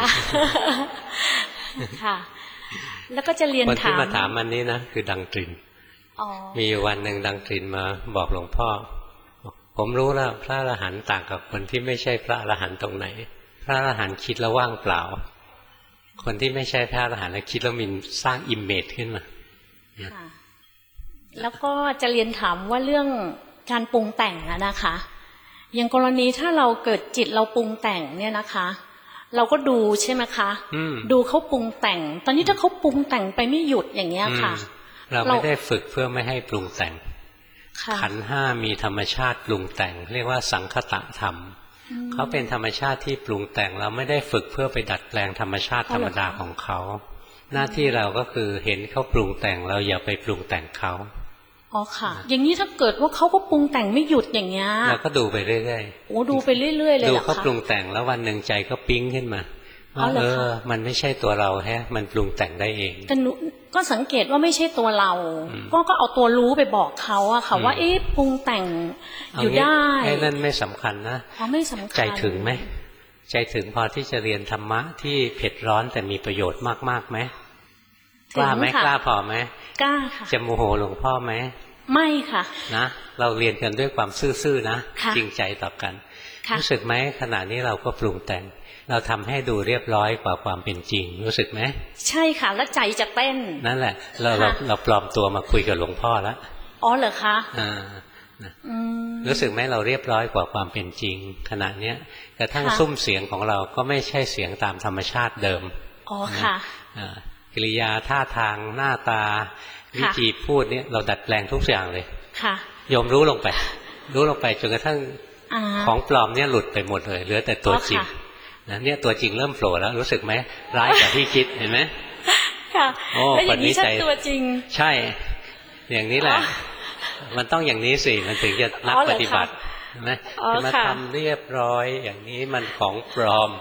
ค่ะแล้วก็จะเรียนถามคนที่มาถามมันนี้นะคือดังตรินมีวันหนึ่งดังตรินมาบอกหลวงพ่อผมรู้แล้วพระอรหันต์ต่างกับคนที่ไม่ใช่พระอรหันต์ตรงไหนพระอรหันต์คิดแล้วว่างเปล่าคนที่ไม่ใช่พระอรหันต์แล้วคิดแล้วมีสร้างอิมเมจขึ้นมาแล้วก็จะเรียนถามว่าเรื่องการปรุงแต่งนะคะอย่างกรณีถ้าเราเกิดจิตเราปรุงแต่งเนี่ยนะคะเราก็ดูใช่ไหมคะดูเขาปรุงแต่งตอนนี้ถ้าเขาปรุงแต่งไปไม่หยุดอย่างเงี้ยค่ะเราไม่ได้ฝึกเพื่อไม่ให้ปรุงแต่งขันธ์ห้ามีธรรมชาติปรุงแต่งเรียกว่าสังคตธรรมเขาเป็นธรรมชาติที่ปรุงแต่งเราไม่ได้ฝึกเพื่อไปดัดแปลงธรรมชาติธรรมดาของเขาหน้าที่เราก็คือเห็นเขาปรุงแต่งเราอย่าไปปรุงแต่งเขาอ๋อค่ะอย่างนี้ถ้าเกิดว่าเขาก็ปรุงแต่งไม่หยุดอย่างเงี้ยเราก็ดูไปเรื่อยๆโอ้ดูไปเรื่อยๆเลยดูเขาปรุงแต่งแล้ววันหนึ่งใจก็ปิ๊งขึ้นมามันไม่ใช่ตัวเราแฮะมันปรุงแต่งได้เองแต่หนูก็สังเกตว่าไม่ใช่ตัวเราก็เอาตัวรู้ไปบอกเขาอะค่ะว่าปรุงแต่งอยู่ได้ไอ้นั่นไม่สำคัญนะไม่สำคัญใจถึงไหมใจถึงพอที่จะเรียนธรรมะที่เผ็ดร้อนแต่มีประโยชน์มากๆไหมกล้าไหมกล้าพอไหมกล้าค่ะจะโมโหหลวงพ่อไหมไม่ค่ะนะเราเรียนกันด้วยความซื่อๆนะจริงใจต่อกันรู้สึกไหมขณะนี้เราก็ปรุงแต่งเราทำให้ดูเรียบร้อยกว่าความเป็นจริงรู้สึกไหมใช่ค่ะแล้วใจจะเต้นนั่นแหละเราปลอมตัวมาคุยกับหลวงพ่อแล้วอ๋อเหรอคะรู้สึกไหมเราเรียบร้อยกว่าความเป็นจริงขณะเนี้ยกระทั่งซุ้มเสียงของเราก็ไม่ใช่เสียงตามธรรมชาติเดิมอ๋อค่ะกิริยาท่าทางหน้าตาวิธีพูดเนี่ยเราดัดแปลงทุกอย่างเลยค่ะโยมรู้ลงไปจนกระทั่งของปลอมเนี่ยหลุดไปหมดเลยเหลือแต่ตัวจริงนะเนี่ยตัวจริงเริ่มโผล่แล้วรู้สึกไหมร้ายกว่าที่คิดเห็นไหมค่ะแล้วอย่างนี้ใช่ตัวจริงใช่อย่างนี้แหละมันต้องอย่างนี้สิมันถึงจะนักปฏิบัติใช่ไหมจะมาทำเรียบร้อยอย่างนี้มันของปลอม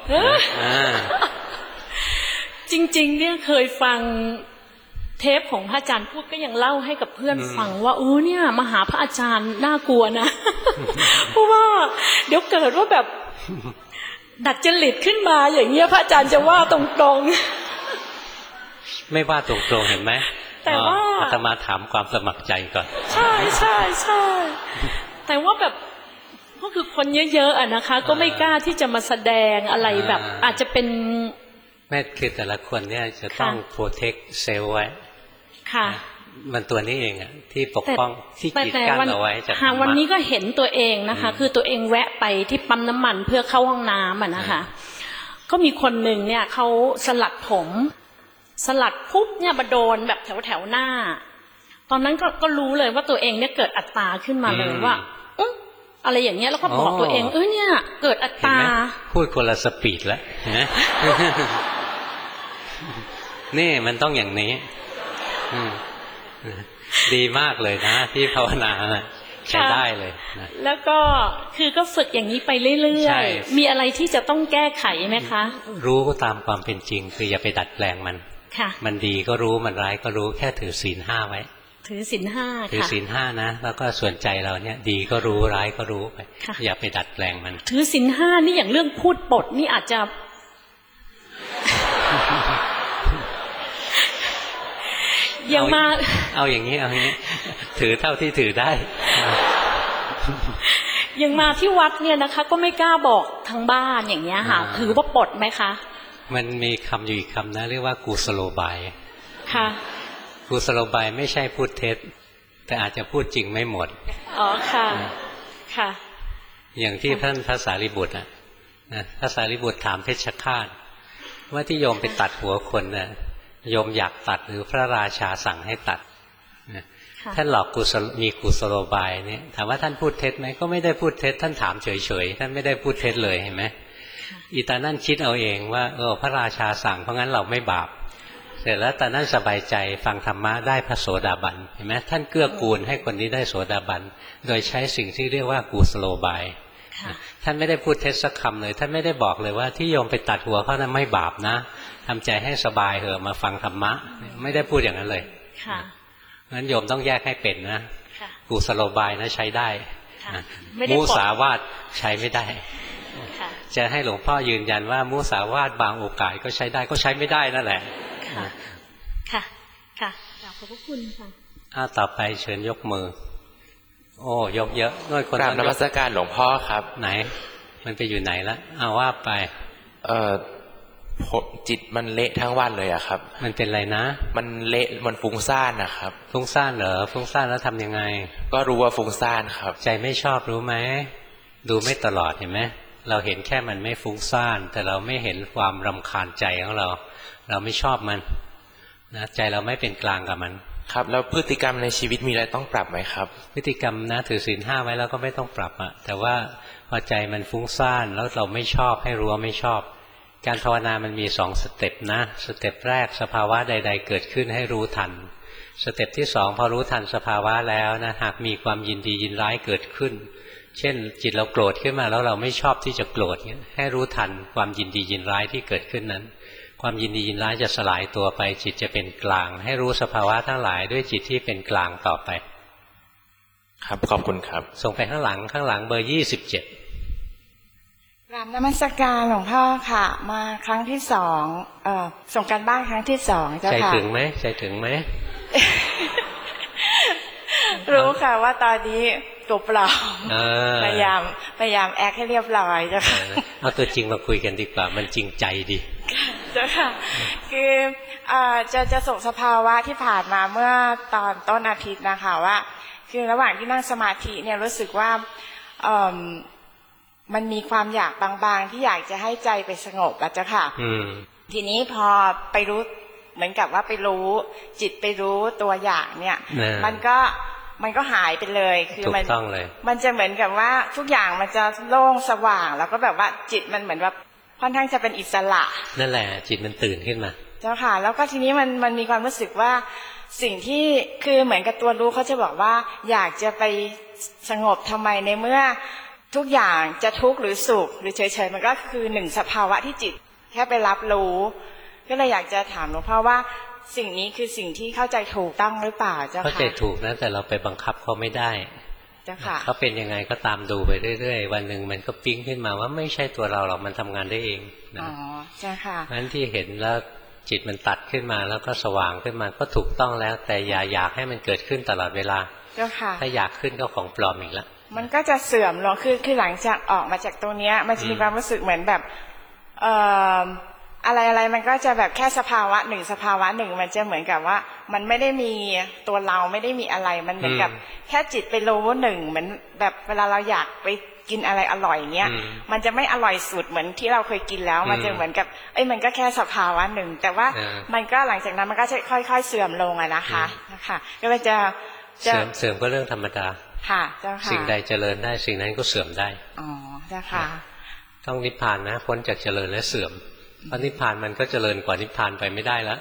จริงๆเนี่ยเคยฟังเทปของพระอาจารย์พูดก็ยังเล่าให้กับเพื่อนฟังว่าเนี่ยมาหาพระอาจารย์น่ากลัวนะเพราะว่าเดี๋ยวเกิดว่าแบบดัดจริตขึ้นมาอย่างเงี้ยพระอาจารย์จะว่าตรงๆไม่ว่าตรงๆเห็นไหมแต่ว่าอาตมาถามความสมัครใจก่อนใช่ใช่ใช่แต่ว่าแบบก็คือคนเยอะๆอะนะคะก็ไม่กล้าที่จะมาแสดงอะไรแบบอาจจะเป็นแม่คือแต่ละคนเนี่ยจะต้องโปรเทคเซลล์ไว้ค่ะมันตัวนี้เองอะที่ปกป้องที่กีดกั้นเอาไว้จากวันนี้ก็เห็นตัวเองนะคะคือตัวเองแวะไปที่ปั๊มน้ำมันเพื่อเข้าห้องน้ำอะนะคะก็มีคนหนึ่งเนี่ยเขาสลัดผมสลัดปุ๊บเนี่ยมาโดนแบบแถวหน้าตอนนั้นก็รู้เลยว่าตัวเองเนี่ยเกิดอัตตาขึ้นมาเลยว่าอะไรอย่างเงี้ยแล้วก็บอกตัวเองเนี่ยเกิดอัตตาพูดคนละสปีดแล้วนะนี่มันต้องอย่างนี้ดีมากเลยนะที่ภาวนาใช้ได้เลยนะแล้วก็คือก็ฝึกอย่างนี้ไปเรื่อยๆมีอะไรที่จะต้องแก้ไขไหมคะรู้ตามความเป็นจริงคืออย่าไปดัดแปลงมันมันดีก็รู้มันร้ายก็รู้แค่ถือศีล 5ไว้ถือศีล 5ค่ะถือศีล 5นะแล้วก็ส่วนใจเราเนี่ยดีก็รู้ร้ายก็รู้ไปอย่าไปดัดแปลงมันถือศีล 5นี่อย่างเรื่องพูดปดนี่อาจจะยังมาเอาอย่างนี้ถือเท่าที่ถือได้ยังมาที่วัดเนี่ยนะคะก็ไม่กล้าบอกทางบ้านอย่างเงี้ยค่ะถือว่าปดไหมคะมันมีคำอยู่อีกคำนะเรียกว่ากุศโลบายค่ะกุศโลบายไม่ใช่พูดเท็จแต่อาจจะพูดจริงไม่หมดอ๋อค่ะค่ะอย่างที่ท่านพระสารีบุตรนะพระสารีบุตรถามเพชฌฆาตว่าที่โยมไปตัดหัวคนนะโยมอยากตัดหรือพระราชาสั่งให้ตัดท่านหลอกมีกุศโลบายเนี่ยถามว่าท่านพูดเท็จไหมก็ไม่ได้พูดเท็จท่านถามเฉยๆท่านไม่ได้พูดเท็จเลยเห็นไหมอีตานั่นคิดเอาเองว่าพระราชาสั่งเพราะงั้นเราไม่บาปเสร็จแล้วตานั่นสบายใจฟังธรรมะได้พระโสดาบันเห็นไหมท่านเกื้อกูลให้คนนี้ได้โสดาบันโดยใช้สิ่งที่เรียกว่ากุศโลบายท่านไม่ได้พูดเท็จสักคำเลยท่านไม่ได้บอกเลยว่าที่โยมไปตัดหัวเขานั้นไม่บาปนะทำใจให้สบายเหอะมาฟังธรรมะไม่ได้พูดอย่างนั้นเลยงั้นโยมต้องแยกให้เป็นนะกุศโลบายนะใช้ได้มุสาวาทใช้ไม่ได้จะให้หลวงพ่อยืนยันว่ามุสาวาทบางโอกาสก็ใช้ได้ก็ใช้ไม่ได้นั่นแหละค่ะขอบพระคุณค่ะต่อไปเชิญยกมือโอ้ยกเยอะน้อยคนกราบนมัสการหลวงพ่อครับไหนมันไปอยู่ไหนละเอาว่าไปจิตมันเละทั้งวันเลยอะครับมันเป็นอะไรนะมันเละมันฟุ้งซ่านนะครับฟุ้งซ่านเหรอฟุ้งซ่านแล้วทำยังไงก็รู้ว่าฟุ้งซ่านครับใจไม่ชอบรู้ไหมดูไม่ตลอดเห็นไหมเราเห็นแค่มันไม่ฟุ้งซ่านแต่เราไม่เห็นความรำคาญใจของเราเราไม่ชอบมันนะใจเราไม่เป็นกลางกับมันครับแล้วพฤติกรรมในชีวิตมีอะไรต้องปรับไหมครับพฤติกรรมนะถือศีล5ไว้แล้วก็ไม่ต้องปรับอะแต่ว่าพอใจมันฟุ้งซ่านแล้วเราไม่ชอบให้รู้ว่าไม่ชอบการภาวนามันมี2สเต็ปนะสเต็ปแรกสภาวะใดๆเกิดขึ้นให้รู้ทันสเต็ปที่2พอรู้ทันสภาวะแล้วนะหากมีความยินดียินร้ายเกิดขึ้นเช่นจิตเราโกรธขึ้นมาแล้วเราไม่ชอบที่จะโกรธเนี่ยให้รู้ทันความยินดียินร้ายที่เกิดขึ้นนั้นความยินดียินร้ายจะสลายตัวไปจิตจะเป็นกลางให้รู้สภาวะทั้งหลายด้วยจิตที่เป็นกลางต่อไปครับขอบคุณครับส่งไปข้างหลังเบอร์27 กราบนมัสการหลวงพ่อค่ะมาครั้งที่2ส่งการบ้านครั้งที่2เจ้าค่ะใจถึงไหมใจถึงไหมรู้ค่ะว่าตอนนี้ตัวเปล่าพยายามแอคให้เรียบร้อยเจ้าค่ะเอาตัวจริงมาคุยกันดีกว่ามันจริงใจดีเจ้าค่ะคือจะส่งสภาวะที่ผ่านมาเมื่อตอนต้นอาทิตย์นะคะว่าคือระหว่างที่นั่งสมาธิเนี่ยรู้สึกว่ามันมีความอยากบางๆที่อยากจะให้ใจไปสงบอะเจ้าค่ะทีนี้พอไปรู้เหมือนกับว่าไปรู้จิตไปรู้ตัวอย่างเนี่ยมันก็หายไปเลยคือมันจะเหมือนกับว่าทุกอย่างมันจะโล่งสว่างแล้วก็แบบว่าจิตมันเหมือนว่าค่อนข้างจะเป็นอิสระนั่นแหละจิตมันตื่นขึ้นมาเจ้าค่ะแล้วก็ทีนี้มันมีความรู้สึกว่าสิ่งที่คือเหมือนกับตัวรู้เขาจะบอกว่าอยากจะไปสงบทำไมในเมื่อทุกอย่างจะทุกข์หรือสุขหรือเฉยๆมันก็คือหนึ่งสภาวะที่จิตแค่ไปรับรู้ก็เลยอยากจะถามหลวงพ่อว่าสิ่งนี้คือสิ่งที่เข้าใจถูกต้องหรือเปล่าเจ้าค่ะเข้าใจถูกนะแต่เราไปบังคับเขาไม่ได้เจ้าค่ะเขาเป็นยังไงก็ตามดูไปเรื่อยๆวันหนึ่งมันก็ปิ๊งขึ้นมาว่าไม่ใช่ตัวเราหรอกมันทำงานได้เองอ๋อเจ้าค่ะงั้นที่เห็นแล้วจิตมันตัดขึ้นมาแล้วก็สว่างขึ้นมาก็ถูกต้องแล้วแต่อย่าอยากให้มันเกิดขึ้นตลอดเวลาเจ้าค่ะถ้าอยากขึ้นก็ของปลอมอีกแล้วมันก็จะเสื่อมลงคือหลังจากออกมาจากตรงนี้มันจะมีความรู้สึกเหมือนแบบอะไรมันก็จะแบบแค่สภาวะหนึ่งสภาวะหนึ่งมันจะเหมือนกับว่ามันไม่ได้มีตัวเราไม่ได้มีอะไรมันเหมือนกับแค่จิตไปรู้หนึ่งเหมือนแบบเวลาเราอยากไปกินอะไรอร่อยเนี้ยมันจะไม่อร่อยสุดเหมือนที่เราเคยกินแล้วมันจะเหมือนกับมันก็แค่สภาวะหนึ่งแต่ว่ามันก็หลังจากนั้นมันก็จะค่อยๆเสื่อมลงอะนะคะก็เลยจะเสื่อมก็เรื่องธรรมดาค่ะเจ้าค่ะสิ่งใดเจริญได้สิ่งนั้นก็เสื่อมได้อ๋อเจ้าค่ะต้องนิพพานนะพ้นจากเจริญและเสื่อมเพราะนิพพานมันก็เจริญกว่านิพพานไปไม่ได้แล้ว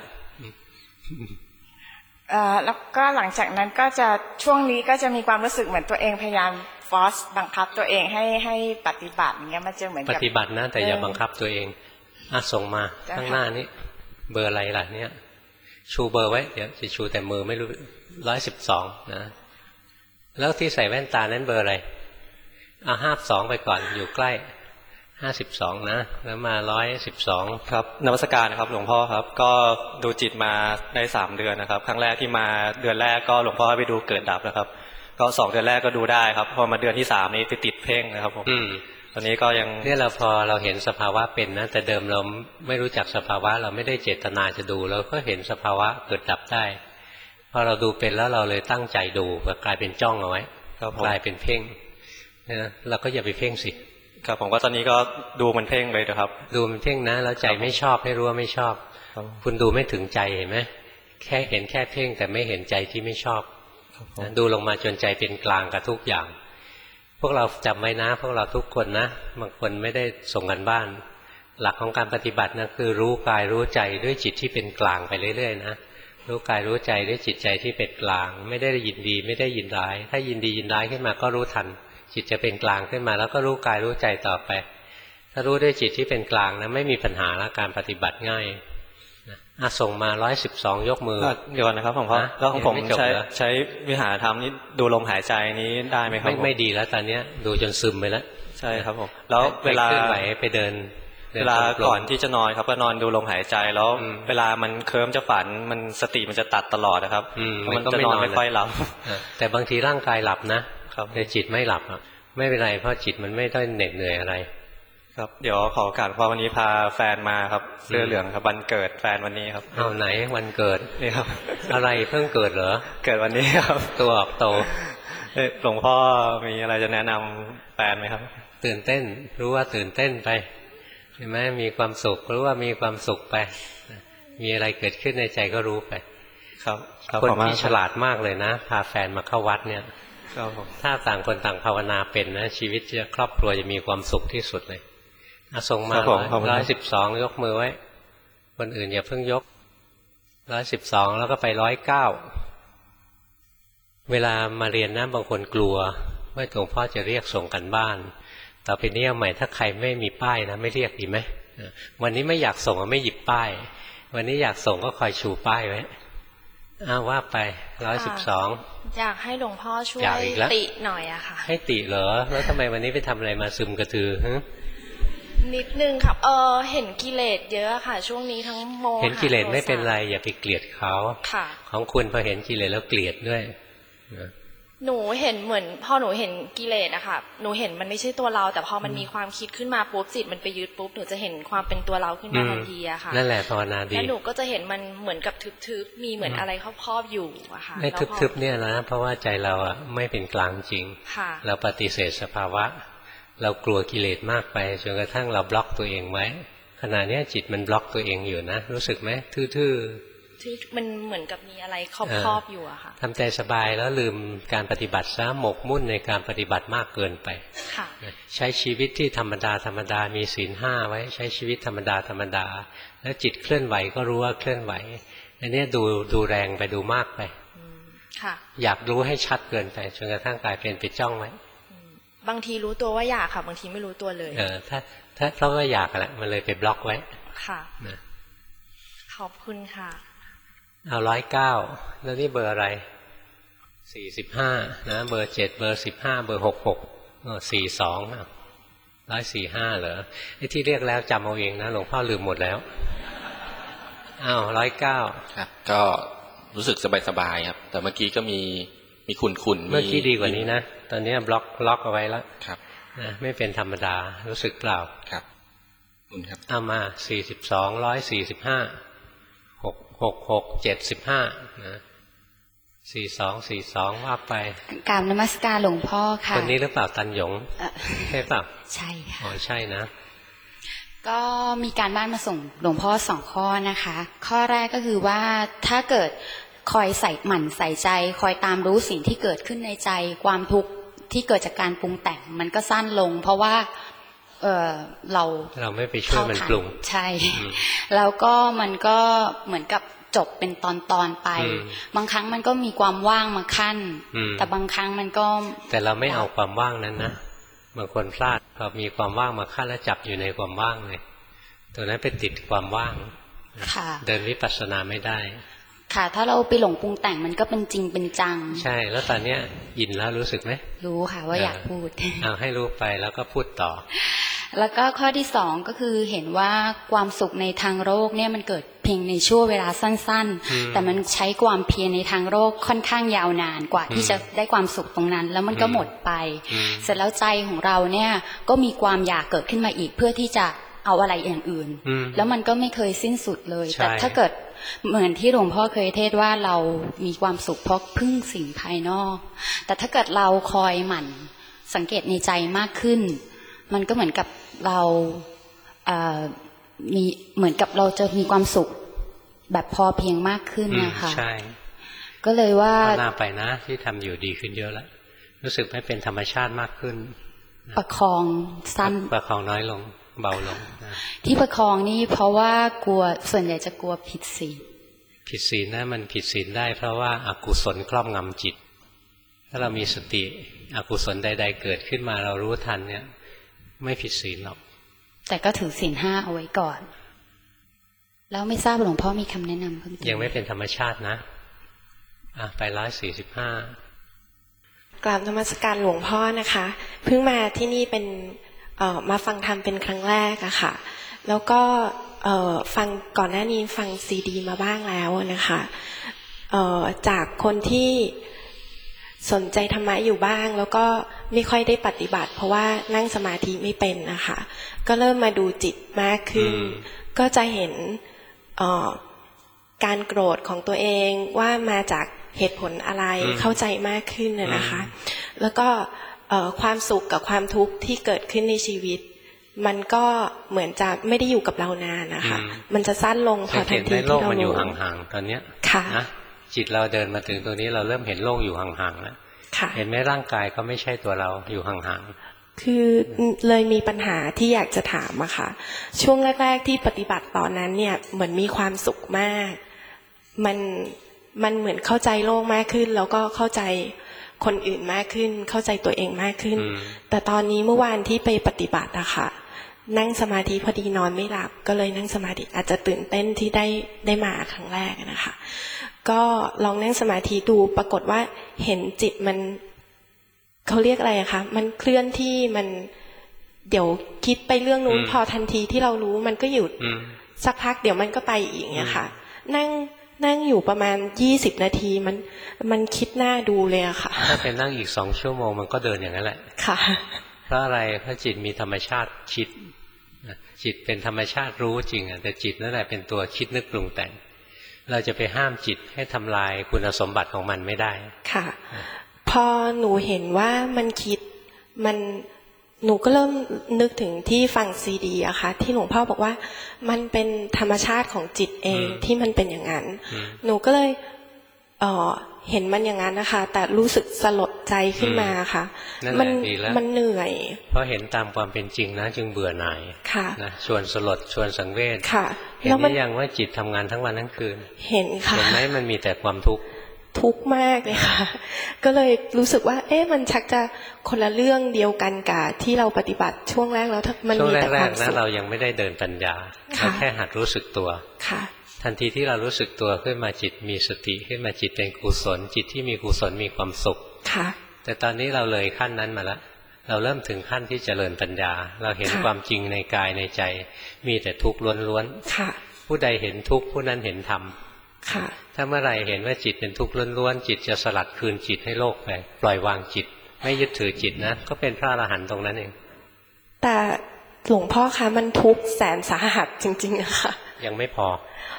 แล้วก็หลังจากนั้นก็จะช่วงนี้ก็จะมีความรู้สึกเหมือนตัวเองพยายามฟอร์สบังคับตัวเองให้ปฏิบัติอย่างเงี้ยมันจะเหมือนปฏิบัตินะแต่อย่าบังคับตัวเองส่งมาข้างหน้านี้เบอร์อะไรล่ะเนี่ยชูเบอร์ไว้เดี๋ยวจะชูแต่มือไม่รู้112นะแล้วที่ใส่แว่นตานั้นเบอร์อะไร52ไปก่อนอยู่ใกล้52นะแล้วมา112 ครับนมัสการนะครับหลวงพ่อครับก็ดูจิตมาได้3เดือนนะครับครั้งแรกที่มาเดือนแรกก็หลวงพ่อให้ไปดูเกิดดับนะครับก็2เดือนแรกก็ดูได้ครับพอมาเดือนที่3นี้ไปติดเพ่งนะครับผมตอนนี้ก็ยังเนี่ยเราพอเราเห็นสภาวะเป็นนะแต่เดิมเราไม่รู้จักสภาวะเราไม่ได้เจตนาจะดูเราก็เห็นสภาวะเกิดดับได้พอเราดูเป็นแล้วเราเลยตั้งใจดูก็กลายเป็นจ้องเอาไว้กลายเป็นเพ่งนะเราก็อย่าไปเพ่งสิครับผมก็ตอนนี้ก็ดูมันเพ่งเลยนะครับดูมันเพ่งนะแล้วใจไม่ชอบให้รู้ว่าไม่ชอบคุณดูไม่ถึงใจเห็นไหมแค่เห็นแค่เพ่งแต่ไม่เห็นใจที่ไม่ชอบดูลงมาจนใจเป็นกลางกับทุกอย่างพวกเราจำไว้นะพวกเราทุกคนนะบางคนไม่ได้ส่งกันบ้านหลักของการปฏิบัตินะคือรู้กายรู้ใจด้วยจิตที่เป็นกลางไปเรื่อยๆนะรู้กายรู้ใจด้วยจิตใจที่เป็นกลางไม่ได้ยินดีไม่ได้ยินร้ายถ้ายินดียินร้ายขึ้นมาก็รู้ทันจิตจะเป็นกลางขึ้นมาแล้วก็รู้กายรู้ใจต่อไปถ้ารู้ด้วยจิตที่เป็นกลางนะไม่มีปัญหาและการปฏิบัติง่ายส่งมา112ยกมือเดี๋ยวนะครับผมแล้วของผมใช้วิหารธรรมนี้ดูลมหายใจนี้ได้ไหมครับไม่ดีแล้วตอนนี้ดูจนซึมไปแล้วใช่ครับผมแล้วเวลาไหวไปเดินเวลาก่อนที่จะนอนครับก็นอนดูลมหายใจแล้วเวลามันเคลิ้มจะฝันมันสติมันจะตัดตลอดนะครับมันจะนอนไม่ค่อยหลับแต่บางทีร่างกายหลับนะแต่จิตไม่หลับไม่เป็นไรเพราะจิตมันไม่ได้เหน็ดเหนื่อยอะไรครับเดี๋ยวขอโอกาสพอวันนี้พาแฟนมาครับเสื้อเหลืองครับวันเกิดแฟนวันนี้ครับเอาไหนวันเกิดนี่ครับอะไรเพิ่งเกิดเหรอเกิดวันนี้ครับตัวออกโตหลวงพ่อมีอะไรจะแนะนำแฟนไหมครับตื่นเต้นรู้ว่าตื่นเต้นไปใช่ไหมมีความสุขรู้ว่ามีความสุขไปมีอะไรเกิดขึ้นในใจก็รู้ไปครับคนที่ฉลาดมากเลยนะพาแฟนมาเข้าวัดเนี่ยถ้าต่างคนต่างภาวนาเป็นนะชีวิตจะครอบครัวจะมีความสุขที่สุดเลยส่งมา112ยกมือไว้คนอื่นอย่าเพิ่งยก112แล้วก็ไป109เวลามาเรียนนะบางคนกลัวว่าหลวงพ่อจะเรียกส่งกันบ้านต่อไปนี้ใหม่ถ้าใครไม่มีป้ายนะไม่เรียกดีไหมวันนี้ไม่อยากส่งก็ไม่หยิบป้ายวันนี้อยากส่งก็คอยชูป้ายไว้ว่าไป112 อยากให้หลวงพ่อช่วยติหน่อยอะค่ะให้ติเหรอแล้วทำไมวันนี้ไปทำอะไรมาซึมกระตือนิดนึงครับเห็นกิเลสเยอะค่ะช่วงนี้ทั้งโมหะเห็นกิเลสไม่เป็นไรอย่าไปเกลียดเขาของคุณพอเห็นกิเลสแล้วเกลียดด้วยหนูเห็นเหมือนพอหนูเห็นกิเลสอะค่ะหนูเห็นมันไม่ใช่ตัวเราแต่พอมันมีความคิดขึ้นมาปุ๊บจิตมันไปยึดปุ๊บหนูจะเห็นความเป็นตัวเราขึ้นมาทันทีอะค่ะนั่นแหละภาวนาดีแล้วหนูก็จะเห็นมันเหมือนกับทึบๆมีเหมือนอะไรครอบๆอยู่อะค่ะไม่ทึบๆเนี่ยนะเพราะว่าใจเราอะไม่เป็นกลางจริงเราปฏิเสธสภาวะเรากลัวกิเลสมากไปจนกระทั่งเราบล็อกตัวเองไว้ขณะนี้จิตมันบล็อกตัวเองอยู่นะรู้สึกไหมทื่อมันเหมือนกับมีอะไรครอบอยู่อะค่ะทำใจสบายแล้วลืมการปฏิบัติซะหมกมุ่นในการปฏิบัติมากเกินไปใช้ชีวิตที่ธรรมดาธรรมดามีศีล5ไว้ใช้ชีวิตธรรมดาธรรมดาแล้วจิตเคลื่อนไหวก็รู้ว่าเคลื่อนไหวอันนี้ดูแรงไปดูมากไปอยากรู้ให้ชัดเกินไปจนกระทั่งกลายเป็นไปจ้องไว้บางทีรู้ตัวว่าอยากค่ะบางทีไม่รู้ตัวเลยถ้าเพราะว่าอยากแหละมันเลยไปบล็อกไว้ค่ะขอบคุณค่ะเอา109แล้วนี่เบอร์อะไร45นะเบอร์7เบอร์15เบอร์66 42 145เหรอไอ้ที่เรียกแล้วจำเอาเองนะหลวงพ่อลืมหมดแล้ว109 ครับก็รู้สึกสบายๆครับแต่เมื่อกี้ก็มีขุ่นเมื่อกี้ดีกว่านี้นะตอนนี้บล็อกเอาไว้แล้วครับนะไม่เป็นธรรมดารู้สึกเปล่าครับคุณครับเอามา42 145 66 75นะ42ว่าไปกราบนมัสการหลวงพ่อค่ะคนนี้หรือเปล่าตันหยงใช่เปล่าใช่ค่ะอ๋อใช่นะก็มีการบ้านมาส่งหลวงพ่อ2ข้อนะคะข้อแรกก็คือว่าถ้าเกิดคอยใส่ใจคอยตามรู้สิ่งที่เกิดขึ้นในใจความทุกข์ที่เกิดจากการปรุงแต่งมันก็สั้นลงเพราะว่าเราไม่ไปช่วยมันปรุงใช่แล้วก็มันก็เหมือนกับจบเป็นตอนไปบางครั้งมันก็มีความว่างมาขั้นแต่บางครั้งมันก็แต่เราไม่เอาความว่างนั้นนะบางคนพลาดพอมีความว่างมาขั้นแล้วจับอยู่ในความว่างเลยตัวนั้นไปติดความว่างเดินวิปัสสนาไม่ได้ค่ะถ้าเราไปหลงปรุงแต่งมันก็เป็นจริงเป็นจังใช่แล้วตอนเนี้ยยินแล้วรู้สึกไหมรู้ค่ะว่าอยากพูดให้รู้ไปแล้วก็พูดต่อแล้วก็ข้อที่2ก็คือเห็นว่าความสุขในทางโลกเนี่ยมันเกิดเพียงในช่วงเวลาสั้นๆแต่มันใช้ความเพียรในทางโลกค่อนข้างยาวนานกว่าที่จะได้ความสุขตรงนั้นแล้วมันก็หมดไปเสร็จแล้วใจของเราเนี่ยก็มีความอยากเกิดขึ้นมาอีกเพื่อที่จะเอาอะไรอย่างอื่นแล้วมันก็ไม่เคยสิ้นสุดเลยแต่ถ้าเกิดเหมือนที่หลวงพ่อเคยเทศว่าเรามีความสุขเพราะพึ่งสิ่งภายนอกแต่ถ้าเกิดเราคอยหมั่นสังเกตในใจมากขึ้นมันก็เหมือนกับเรามีเหมือนกับเราจะมีความสุขแบบพอเพียงมากขึ้นนะคะใช่ก็เลยว่าภาวนาไปนะที่ทำอยู่ดีขึ้นเยอะแล้วรู้สึกไม่เป็นธรรมชาติมากขึ้นประคองสั้นประคองน้อยลงเบาลงที่ประคองนี่เพราะว่ากลัวส่วนใหญ่จะกลัวผิดศีลนะมันผิดศีลได้เพราะว่าอกุศลครอบงำจิตถ้าเรามีสติอกุศลใดๆเกิดขึ้นมาเรารู้ทันเนี่ยไม่ผิดศีลหรอกแต่ก็ถือศีล5เอาไว้ก่อนแล้วไม่ทราบหลวงพ่อมีคำแนะนำเพิ่มเติมยังไม่เป็นธรรมชาตินะไป145 กราบนมัสการหลวงพ่อนะคะเพิ่งมาที่นี่เป็นมาฟังธรรมเป็นครั้งแรกอะค่ะแล้วก็ฟังก่อนหน้านี้ฟังซีดีมาบ้างแล้วนะคะจากคนที่สนใจธรรมะอยู่บ้างแล้วก็ไม่ค่อยได้ปฏิบัติเพราะว่านั่งสมาธิไม่เป็นนะคะก็เริ่มมาดูจิตมากขึ้นก็จะเห็นการโกรธของตัวเองว่ามาจากเหตุผลอะไรเข้าใจมากขึ้นนะคะแล้วก็ความสุขกับความทุกข์ที่เกิดขึ้นในชีวิตมันก็เหมือนจะไม่ได้อยู่กับเรานานนะคะมันจะสั้นลงพอทันทีที่เรารู้โลกมันอยู่ห่างๆตอนเนี้ยนะจิตเราเดินมาถึงตรงนี้เราเริ่มเห็นโลกอยู่ห่างๆแล้วเห็นไหมร่างกายก็ไม่ใช่ตัวเราอยู่ห่างๆคือเลยมีปัญหาที่อยากจะถามอะค่ะช่วงแรกๆที่ปฏิบัติตอนนั้นเนี่ยเหมือนมีความสุขมากมันเหมือนเข้าใจโลกมากขึ้นแล้วก็เข้าใจคนอื่นมากขึ้นเข้าใจตัวเองมากขึ้นแต่ตอนนี้เมื่อวานที่ไปปฏิบัติอะค่ะนั่งสมาธิพอดีนอนไม่หลับก็เลยนั่งสมาธิอาจจะตื่นเต้นที่ได้มาครั้งแรกนะคะก็ลองนั่งสมาธิดูปรากฏว่าเห็นจิตมันเขาเรียกอะไรอะคะมันเคลื่อนที่มันเดี๋ยวคิดไปเรื่องนู้นพอทันทีที่เรารู้มันก็หยุดสักพักเดี๋ยวมันก็ไปอีกเนี่ยค่ะนั่งอยู่ประมาณ20 นาทีมันคิดหน้าดูเลยอะค่ะถ้าเป็นนั่งอีก2 ชั่วโมงมันก็เดินอย่างนั้นแหละค่ะเพราะอะไรเพราะจิตมีธรรมชาติคิดจิตเป็นธรรมชาติรู้จริงแต่จิตนั่นแหละเป็นตัวคิดนึกปรุงแต่งเราจะไปห้ามจิตให้ทำลายคุณสมบัติของมันไม่ได้ค่ะพอหนูเห็นว่ามันคิดหนูก็เริ่มนึกถึงที่ฟังซีดีอะค่ะที่หลวงพ่อบอกว่ามันเป็นธรรมชาติของจิตเองที่มันเป็นอย่างนั้นหนูก็เลยเห็นมันอย่างนั้นนะคะแต่รู้สึกสลดใจขึ้นมาค่ะมันเหนื่อยเพราะเห็นตามความเป็นจริงนะจึงเบื่อหน่ายนะชวนสลดชวนสังเวชเห็นได้ยังว่าจิตทำงานทั้งวันทั้งคืนเห็นค่ะเห็นไหมมันมีแต่ความทุกข์มากเลยค่ะก็เลยรู้สึกว่ามันชักจะคนละเรื่องเดียวกันกับที่เราปฏิบัติช่วงแรกแล้วมันมีแต่ความสุขนะเรายังไม่ได้เดินปัญญาเราแค่หัดรู้สึกตัวทันทีที่เรารู้สึกตัวขึ้นมาจิตมีสติขึ้นมาจิตเป็นกุศลจิตที่มีกุศลมีความสุขแต่ตอนนี้เราเลยขั้นนั้นมาแล้วเราเริ่มถึงขั้นที่เจริญปัญญาเราเห็นความจริงในกายในใจมีแต่ทุกข์ล้วนๆผู้ใดเห็นทุกข์ผู้นั้นเห็นธรรมถ้าเมื่อไหร่เห็นว่าจิตเป็นทุกข์ล้วนๆจิตจะสลัดคืนจิตให้โลกไปปล่อยวางจิตไม่ยึดถือจิตนะก็เป็นพระอรหันต์ตรงนั้นเองแต่หลวงพ่อคะมันทุกข์แสนสาหัสจริงๆนะคะยังไม่พอ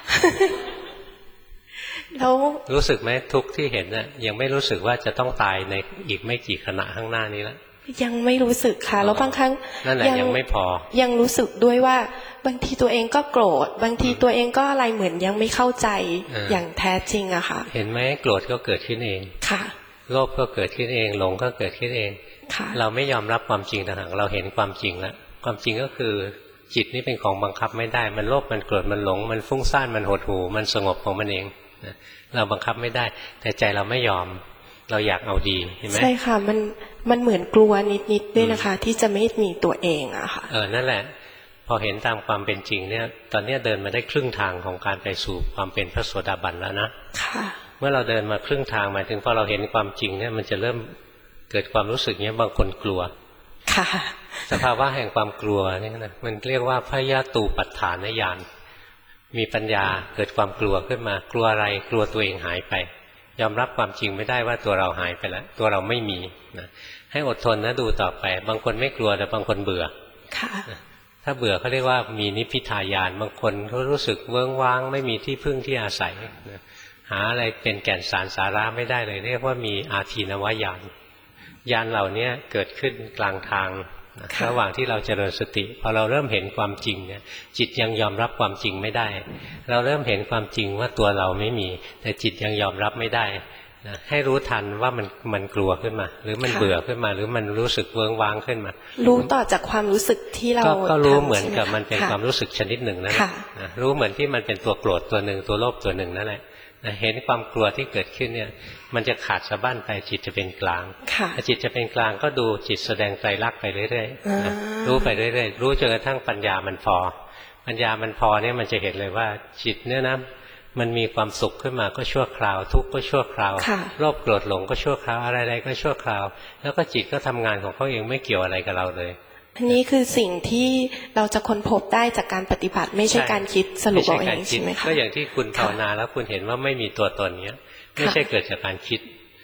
แล้วรู้สึกไหมทุกข์ที่เห็นน่ะยังไม่รู้สึกว่าจะต้องตายในอีกไม่กี่ขณะข้างหน้านี้แล้วยังไม่รู้สึกค่ะแล้วบางครั้งนั่นแหละยังไม่พอยังรู้สึกด้วยว่าบางทีตัวเองก็โกรธบางทีตัวเองก็อะไรเหมือนยังไม่เข้าใจอย่างแท้จริงอะค่ะเห็นไหมโกรธก็เกิดขึ้นเองค่ะโลภก็เกิดขึ้นเองหลงก็เกิดขึ้นเองเราไม่ยอมรับความจริงต่างหากเราเห็นความจริงแล้วความจริงก็คือจิตนี่เป็นของบังคับไม่ได้มันโลภมันโกรธมันหลงมันฟุ้งซ่านมันหดหู่มันสงบของมันเองเราบังคับไม่ได้แต่ใจเราไม่ยอมเราอยากเอาดีเห็นไหมใช่ค่ะมันเหมือนกลัวนิดๆด้วยนะคะที่จะไม่มีตัวเองอะค่ะนั่นแหละพอเห็นตามความเป็นจริงเนี่ยตอนนี้เดินมาได้ครึ่งทางของการไปสู่ความเป็นพระโสดาบันแล้วนะค่ะเมื่อเราเดินมาครึ่งทางหมายถึงพอเราเห็นความจริงเนี่ยมันจะเริ่มเกิดความรู้สึกเนี้ยบางคนกลัวค่ะสภาวะแห่งความกลัวนี่นะมันเรียกว่าพยาตูปัฏฐานญาณมีปัญญาเกิดความกลัวขึ้นมากลัวอะไรกลัวตัวเองหายไปยอมรับความจริงไม่ได้ว่าตัวเราหายไปแล้วตัวเราไม่มีนะให้อดทนนะดูต่อไปบางคนไม่กลัวแต่บางคนเบื่อถ้าเบื่อเขาเรียกว่ามีนิพพิทายานบางคนเขารู้สึกเวิ้งว้างไม่มีที่พึ่งที่อาศัยหาอะไรเป็นแก่นสารสาระไม่ได้เลยเรียกว่ามีอาทีนวญาณญาณเหล่านี้เกิดขึ้นกลางทางระหว่างที่เราเจริญสติพอเราเริ่มเห็นความจริงเนี่ยจิตยังยอมรับความจริงไม่ได้เราเริ่มเห็นความจริงว่าตัวเราไม่มีแต่จิตยังยอมรับไม่ได้ให้รู้ทันว่ามันกลัวขึ้นมาหรือมันเบื่อขึ้นมาหรือมันรู้สึกเวิ้งว้างขึ้นมารู้ต่อจากความรู้สึกที่เราก็รู้เหมือนกับมันเป็นความรู้สึกชนิดหนึ่งนั่นแหละรู้เหมือนที่มันเป็นตัวโกรธตัวหนึ่งตัวโลภตัวหนึ่งนั่นแหละเห็นความกลัวที่เกิดขึ้นเนี่ยมันจะขาดสะบั้นไปจิตจะเป็นกลางถ้าจิตจะเป็นกลางก็ดูจิตแสดงไตรลักษณ์ไปเรื่อยๆรู้ไปเรื่อยๆรู้จนกระทั่งปัญญามันพอปัญญามันพอเนี่ยมันจะเห็นเลยว่าจิตเนี่ยนะมันมีความสุขขึ้นมาก็ชั่วคราวทุกข์ก็ชั่วคราวโลภโกรธหลงก็ชั่วคราวอะไรๆก็ชั่วคราวแล้วก็จิตก็ทำงานของเขาเองไม่เกี่ยวอะไรกับเราเลยอันนี้คือสิ่งที่เราจะค้นพบได้จากการปฏิบัติไม่ใช่การคิดสรุปเอาเองใช่ไหมคะก็อย่างที่คุณภาวนาแล้วคุณเห็นว่าไม่มีตัวตนเนี้ยไม่ใช่เกิดจากการคิด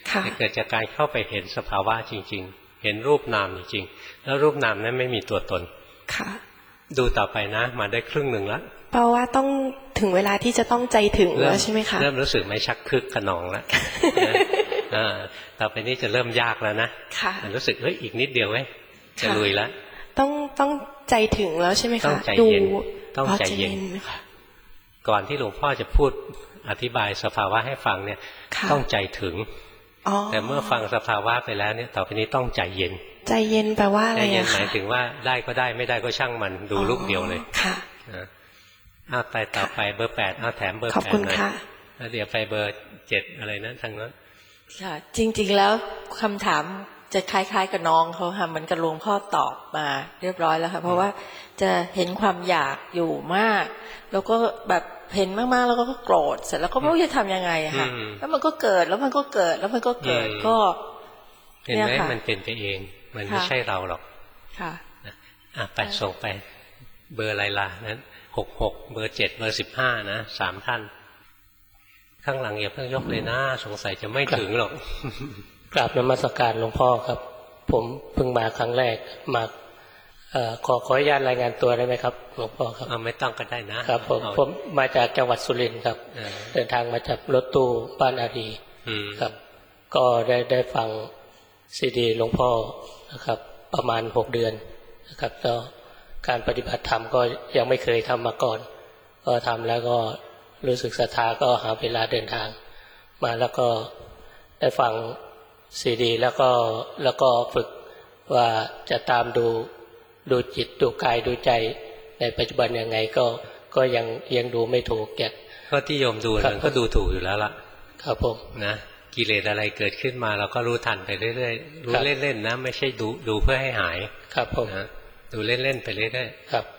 แต่เกิดจากการเข้าไปเห็นสภาวะจริงๆเห็นรูปนามจริงๆแล้วรูปนามนั้นไม่มีตัวตนค่ะดูต่อไปนะมาได้ครึ่งหนึ่งแล้วเพราะว่าต้องถึงเวลาที่จะต้องใจถึงแล้วใช่ไหมคะเริ่มรู้สึกไม่ชักคึกขนองแล้วต่อไปนี้จะเริ่มยากแล้วนะรู้สึกอีกนิดเดียวเว้ยจะลุยแล้วต้องใจถึงแล้วใช่ไหมคะต้องใจเย็นต้องใจเย็นก่อนที่หลวงพ่อจะพูดอธิบายสภาวะให้ฟังเนี่ยต้องใจถึงแต่เมื่อฟังสภาวะไปแล้วเนี่ยต่อไปนี้ต้องใจเย็นใจเย็นแปลว่าอะไรใจเย็นหมายถึงว่าได้ก็ได้ไม่ได้ก็ช่างมันดูลูกเดียวเลยค่ะไปต่อไปเบอร์ 8แถมเบอร์ 8 ขอบคุณค่ะแล้วเดี๋ยวไปเบอร์ 7อะไรนะทางนั้นค่ะจริงๆแล้วคำถามจะคล้ายๆกับน้องเขาค่ะเหมือนกับหลวงพ่อตอบมาเรียบร้อยแล้วค่ะเพราะว่าจะเห็นความอยากอยู่มากแล้วก็แบบเห็นมากๆแล้วก็โกรธเสร็จแล้วก็ไม่รู้จะทำยังไงค่ะแล้วมันก็เกิดแล้วมันก็เกิดแล้วมันก็เกิดก็เห็นไหมมันเป็นไปเองมันไม่ใช่เราหรอกค่ะไปส่งไปเบอร์อะไรล่ะนั้น66เบอร์ 7เบอร์15นะ3ท่านข้างหลังอย่าเพิ่งยกเลยนะสงสัยจะไม่ถึงหรอกกราบนมัสการหลวงพ่อครับผมเพิ่งมาครั้งแรกมาขออนุญาตรายงานตัวได้ไหมครับหลวงพ่อครับไม่ต้องก็ได้นะครับผมมาจากจังหวัดสุรินทร์ครับเดินทางมาจากรถตู้บ้านอารีครับก็ได้ฟังซีดีหลวงพ่อนะครับประมาณ6 เดือนนะครับแล้วการปฏิบัติธรรมก็ยังไม่เคยทำมาก่อนก็ทำแล้วก็รู้สึกศรัทธาก็หาเวลาเดินทางมาแล้วก็ได้ฟังซีดีแล้วก็ฝึกว่าจะตามดูจิตดูกายดูใจในปัจจุบันยังไงก็ยังดูไม่ถูกก็ที่โยมดูนั้นก็ดูถูกอยู่แล้วล่ะครับผมนะกิเลสอะไรเกิดขึ้นมาเราก็รู้ทันไปเรื่อยๆรู้เล่นๆนะไม่ใช่ดูเพื่อให้หายครับผมนะดูเล่นๆไปเรื่อยๆครับ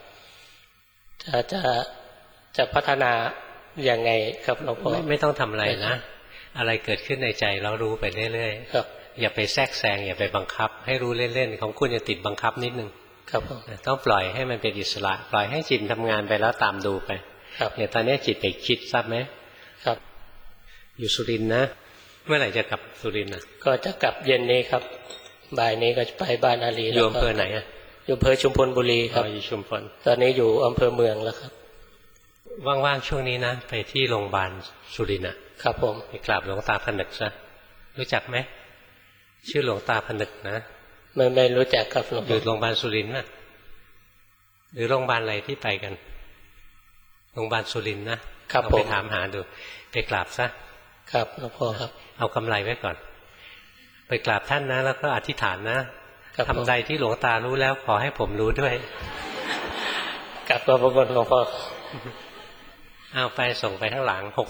จะพัฒนายังไงครับหลวงพ่อไม่ต้องทำอะไรนะอะไรเกิดขึ้นในใจเรารู้ไปเรื่อยๆครับอย่าไปแทรกแซงอย่าไปบังคับให้รู้เล่นๆของคุณจะติดบังคับนิดนึงครับผมต้องปล่อยให้มันเป็นอิสระปล่อยให้จิตทำงานไปแล้วตามดูไปเนี่ยตอนนี้จิตไปคิดทราบไหมครับอยู่สุรินทร์นะเมื่อไหร่จะกลับสุรินทร์นะก็จะกลับเย็นนี้ครับบ่ายนี้ก็จะไปบ้านอารีอยู่อำเภอไหนอ่ะอยู่อำเภอชุมพลบุรีครับอยู่ชุมพลตอนนี้อยู่อำเภอเมืองแล้วครับว่างๆช่วงนี้นะไปที่โรงพยาบาลสุรินทร์ครับผมไปกราบหลวงตาผนึกซะรู้จักไหมชื่อหลวงตาผนึกนะไม่รู้จักครับหลวงอยู่โรงพยาบาลสุรินทร์นะหรือโรงพยาบาลอะไรที่ไปกันโรงพยาบาลสุรินทร์นะครับไปถามหาดูไปกราบซะครับหลวงพ่อครับเอากำไรไว้ก่อนไปกราบท่านนะแล้วก็อธิษฐานนะทำใดที่หลวงตารู้แล้วขอให้ผมรู้ด้วยกราบขอบพระคุณหลวงพ่อเอาไปส่งไปข้างหลัง66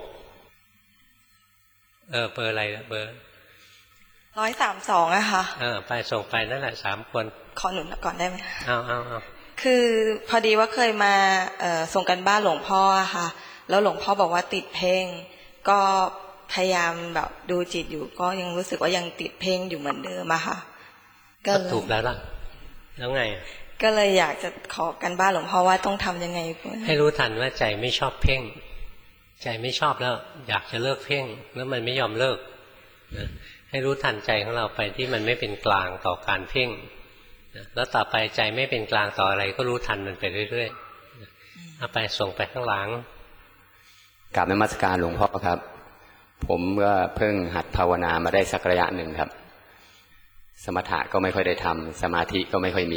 เบอร์อะไรเบอร์ 132อะค่ะไปส่งไปนั่นแหละ3 คนขอหนุนก่อนได้ไหมเอาคือพอดีว่าเคยมาส่งกันบ้านหลวงพ่อค่ะแล้วหลวงพ่อบอกว่าติดเพ่งก็พยายามแบบดูจิตอยู่ก็ยังรู้สึกว่ายังติดเพ่งอยู่เหมือนเดิมอะค่ะก็ถูกแล้วล่ะแล้วไงก็เลยอยากจะขอกันบ้านหลวงพ่อว่าต้องทำยังไงให้รู้ทันว่าใจไม่ชอบเพ่งใจไม่ชอบแล้วอยากจะเลิกเพ่งแล้วมันไม่ยอมเลิกให้รู้ทันใจของเราไปที่มันไม่เป็นกลางต่อการเพ่งแล้วต่อไปใจไม่เป็นกลางต่ออะไรก็รู้ทันมันไปเรื่อยๆเอาไปส่งไปข้างหลังกราบนมัสการหลวงพ่อครับผมก็เพิ่งหัดภาวนามาได้สักระยะหนึ่งครับสมถะก็ไม่ค่อยได้ทำสมาธิก็ไม่ค่อยมี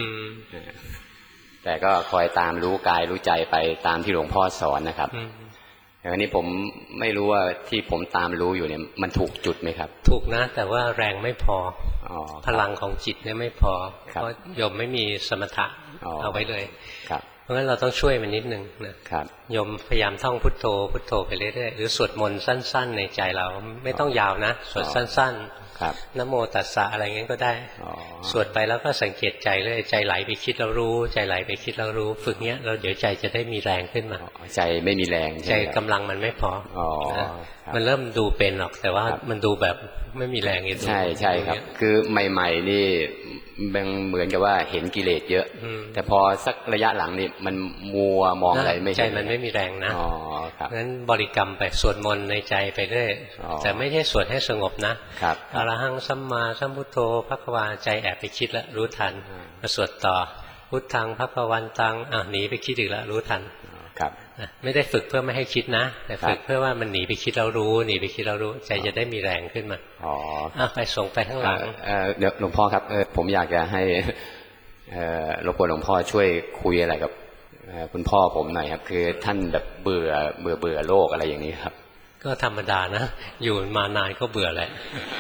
แต่ก็คอยตามรู้กายรู้ใจไปตามที่หลวงพ่อสอนนะครับแต่วันนี้ผมไม่รู้ว่าที่ผมตามรู้อยู่เนี่ยมันถูกจุดไหมครับถูกนะแต่ว่าแรงไม่พอพลังของจิตเนี่ยไม่พอเพราะโยมไม่มีสมถะเอาไว้เลยเพราะฉะนั้นเราต้องช่วยมันนิดนึงนะโยมพยายามท่องพุทโธพุทโธไปเรื่อยๆหรือสวดมนต์สั้นๆในใจเราไม่ต้องยาวนะสวดสั้นๆนะโมตัสสะอะไรงั้นก็ได้สวดไปแล้วก็สังเกตใจเลยใจไหลไปคิดแล้วรู้ใจไหลไปคิดแล้วรู้ฝึกเนี้ยเราเดี๋ยวใจจะได้มีแรงขึ้นมาใจไม่มีแรงใจกำลังมันไม่พอมันเริ่มดูเป็นหรอกแต่ว่ามันดูแบบไม่มีแรงอยู่ใช่ครับคือใหม่ๆนี่เหมือนกับว่าเห็นกิเลสเยอะแต่พอสักระยะหลังนี่มันมัวมองอะไรไม่เห็นใจมันไม่มีแรงนะอ๋อครับงั้นบริกรรมไปสวดมนต์ในใจไปเรื่อยแต่ไม่ใช่สวดให้สงบนะครับอรหังสัมมาสัมพุทโธภควาใจแอบไปคิดแล้วรู้ทันมาสวดต่อพุทธังภควันตังหนีไปคิดอีกแล้วรู้ทันครับไม่ได้ฝึกเพื่อไม่ให้คิดนะแต่ฝึกเพื่อว่ามันหนีไปคิดแล้วรู้หนีไปคิดแล้วรู้ใจจะได้มีแรงขึ้นมาอ๋อไปส่งไปข้างหลังเดี๋ยวหลวงพ่อครับผมอยากจะให้รบกวนหลวงพ่อช่วยคุยอะไรกับคุณพ่อผมหน่อยครับคือท่านแบบเบื่อโลกอะไรอย่างนี้ครับก็ธรรมดานะอยู่มานานก็เบื่อแหละ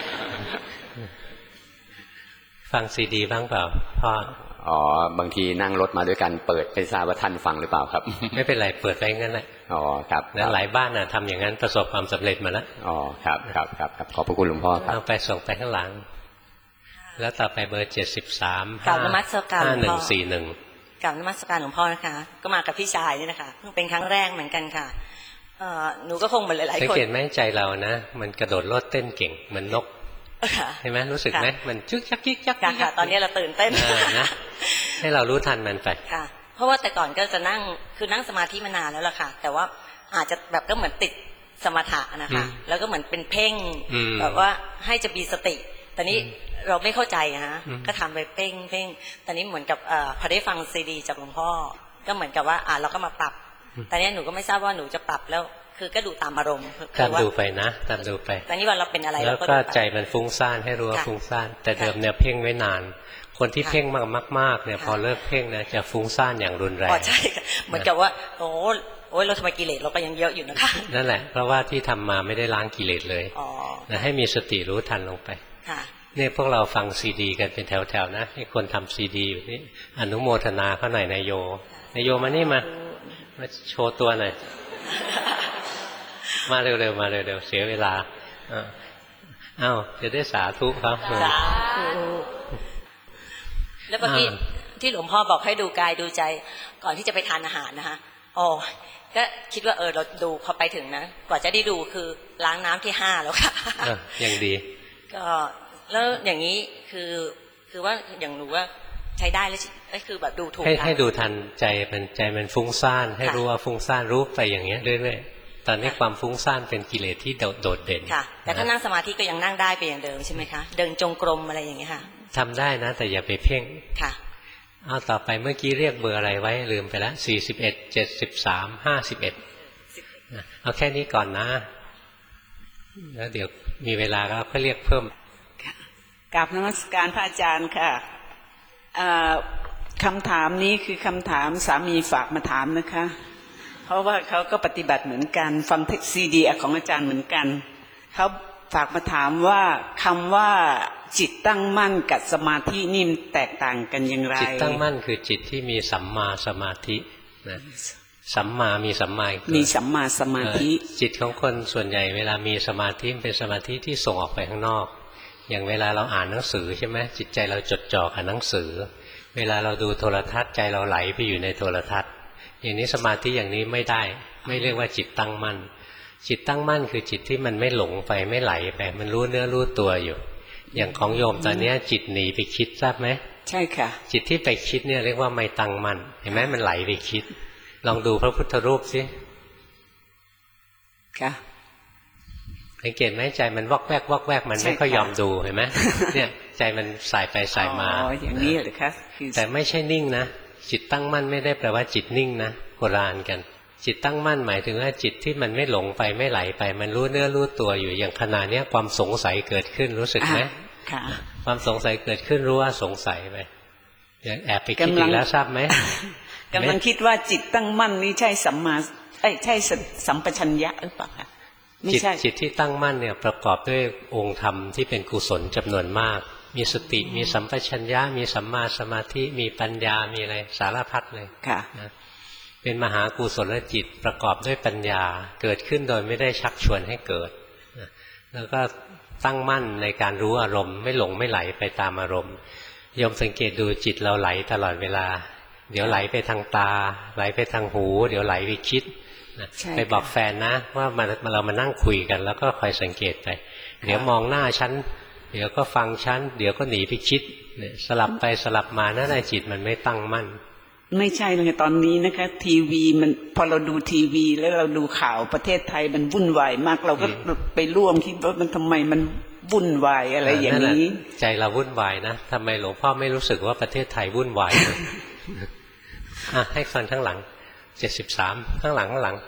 ฟังซีดีบ้างเปล่าพ่อบางทีนั่งรถมาด้วยกันเปิดไปทราบว่าท่านฟังหรือเปล่าครับไม่เป็นไรเปิดไว้งั้นแหละครับแล้วหลายบ้านน่ะทำอย่างนั้นประสบความสำเร็จมาแล้วครับขอบพระคุณหลวงพ่อครับเอาไปส่งไปข้างหลังแล้วต่อไปเบอร์73 กราบนมัสการหลวงพ่อ 5141 กราบนมัสการหลวงพ่อนะคะก็มากับพี่ชายนี่นะคะเพิ่งเป็นครั้งแรกเหมือนกันค่ะหนูก็คงเหมือนหลายๆคนสังเกตไหมใจเรานะมันกระโดดโลดเต้นเก่งเหมือนนกเห็นไหมรู้สึกไหมมันจึ๊กจักจิ๊กจักค่ะตอนนี้เราตื่นเต้นนะให้เรารู้ทันมันไปค่ะเพราะว่าแต่ก่อนก็จะนั่งสมาธิมานานแล้วล่ะค่ะแต่ว่าอาจจะแบบก็เหมือนติดสมถะนะคะแล้วก็เหมือนเป็นเพ่งแบบว่าให้จะมีสติตอนนี้เราไม่เข้าใจนะก็ทำไปเพ่งตอนนี้เหมือนกับพอได้ฟังซีดีจากหลวงพ่อก็เหมือนกับว่าเราก็มาปรับตอนนี้หนูก็ไม่ทราบว่าหนูจะปรับแล้วคือก็ดูตามอารมณ์ตามดูไปนะตามดูไปตอนนี้ว่าเราเป็นอะไรแล้วก็ใจมันฟุ้งซ่านให้รู้ว่าฟุ้งซ่านแต่เดิมเนี่ยเพ่งไว้นานคนที่เพ่งมากๆเนี่ยพอเลิกเพ่งนะจะฟุ้งซ่านอย่างรุนแรงใช่เหมือนกับว่าโอ้ยเราทำไมกิเลสเราก็ยังเยอะอยู่นะคะนั่นแหละเพราะว่าที่ทำมาไม่ได้ล้างกิเลสเลยให้มีสติรู้ทันลงไปเนี่ยพวกเราฟังซีดีกันเป็นแถวๆนะให้คนทำซีดีอยู่นี่อนุโมทนาเขาหน่อยนายโยมานี่มาโชว์ตัวหน่อยมาเร็วๆมาเร็วๆเสียเวลาอ้าวจะได้สาธุครับแล้วเมื่อกี้ที่หลวงพ่อบอกให้ดูกายดูใจก่อนที่จะไปทานอาหารนะคะก็คิดว่าเราดูพอไปถึงนะกว่าจะได้ดูคือล้างน้ำที่5แล้วค่ะยังดีก็แล้วอย่างนี้คือว่าอย่างหนูว่าใช้ได้แล้วคือแบบดูถูกให้ดูทันใจมันฟุ้งซ่านให้รู้ว่าฟุ้งซ่านรู้ไปอย่างเงี้ยเรื่อยๆตอนนี้ความฟุ้งซ่านเป็นกิเลสที่โดดเด่นค่ะแต่ถ้านั่งสมาธิก็ยังนั่งได้ไปอย่างเดิมใช่ไหมคะเดินจงกรมอะไรอย่างเงี้ยค่ะทำได้นะแต่อย่าไปเพ่งค่ะเอาต่อไปเมื่อกี้เรียกเบอร์อะไรไว้ลืมไปแล้ว41 73 51เอาแค่นี้ก่อนนะแล้วเดี๋ยวมีเวลาก็ค่อยเรียกเพิ่มกราบนมัสการพระอาจารย์ค่ะคำถามนี้คือคำถามสามีฝากมาถามนะคะเพราะว่าเขาก็ปฏิบัติเหมือนกันฟังซีดีของอาจารย์เหมือนกันเขาฝากมาถามว่าคำว่าจิตตั้งมั่นกับสมาธินี่แตกต่างกันอย่างไรจิตตั้งมั่นคือจิตที่มีสัมมาสมาธินะสัมมามีสัมมาสมาธิจิตของคนส่วนใหญ่เวลามีสมาธิเป็นสมาธิที่ส่งออกไปข้างนอกอย่างเวลาเราอ่านหนังสือใช่ไหมจิตใจเราจดจ่อกับหนังสือเวลาเราดูโทรทัศน์ใจเราไหลไปอยู่ในโทรทัศน์อย่างนี้สมาธิอย่างนี้ไม่ได้ไม่เรียกว่าจิตตั้งมั่นจิตตั้งมั่นคือจิตที่มันไม่หลงไปไม่ไหลไปมันรู้เนื้อรู้ตัวอยู่อย่างของโยมตอนนี้จิตหนีไปคิดทราบไหมใช่ค่ะจิตที่ไปคิดเนี่ยเรียกว่าไม่ตั้งมั่นเห็นไหมมันไหลไปคิดลองดูพระพุทธรูปสิค่ะสังเกตไหมใจมันวอกแวกมันไม่ค่อยยอมดูเห็นไหมเนี่ยใจมันสายไปสายมาอย่างนี้เหรอคะแต่ไม่ใช่นิ่งนะจิตตั้งมั่นไม่ได้แปลว่าจิตนิ่งนะโบราณกันจิตตั้งมั่นหมายถึงว่าจิตที่มันไม่หลงไปไม่ไหลไปมันรู้เนื้อรู้ตัวอยู่อย่างขณะนี้ความสงสัยเกิดขึ้นรู้สึกไหมความสงสัยเกิดขึ้นรู้ว่าสงสัยไปแอบไปคิดอีกแล้วทราบไหมกำลังคิดว่าจิตตั้งมั่นนี่ใช่สัมมาใช่สัมปชัญญะหรือเปล่าคะจิตที่ตั้งมั่นเนี่ยประกอบด้วยองค์ธรรมที่เป็นกุศลจำนวนมากมีสติมีสัมปชัญญะมีสัมมาสมาธิมีปัญญามีอะไรสารพัดเลยนะเป็นมหากุศลจิตประกอบด้วยปัญญาเกิดขึ้นโดยไม่ได้ชักชวนให้เกิดแล้วก็ตั้งมั่นในการรู้อารมณ์ไม่หลงไม่ไหลไปตามอารมณ์โยมสังเกตดูจิตเราไหลตลอดเวลาเดี๋ยวไหลไปทางตาไหลไปทางหูเดี๋ยวไหลไปคิดไปบอกแฟนนะว่าเรามานั่งคุยกันแล้วก็คอยสังเกตไปเดี๋ยวมองหน้าฉันเดี๋ยวก็ฟังฉันเดี๋ยวก็หนีไปคิดสลับไปสลับมานั่นแหละจิตมันไม่ตั้งมั่นไม่ใช่เลยตอนนี้นะคะทีวีมันพอเราดูทีวีแล้วเราดูข่าวประเทศไทยมันวุ่นวายมากเราก็ไปร่วมคิดว่ามันทำไมมันวุ่นวายอะไรอย่างนี้ใจเราวุ่นวายนะทำไมหลวงพ่อไม่รู้สึกว่าประเทศไทยวุ่นวายเลยให้คนข้างหลัง73ข้างหลัง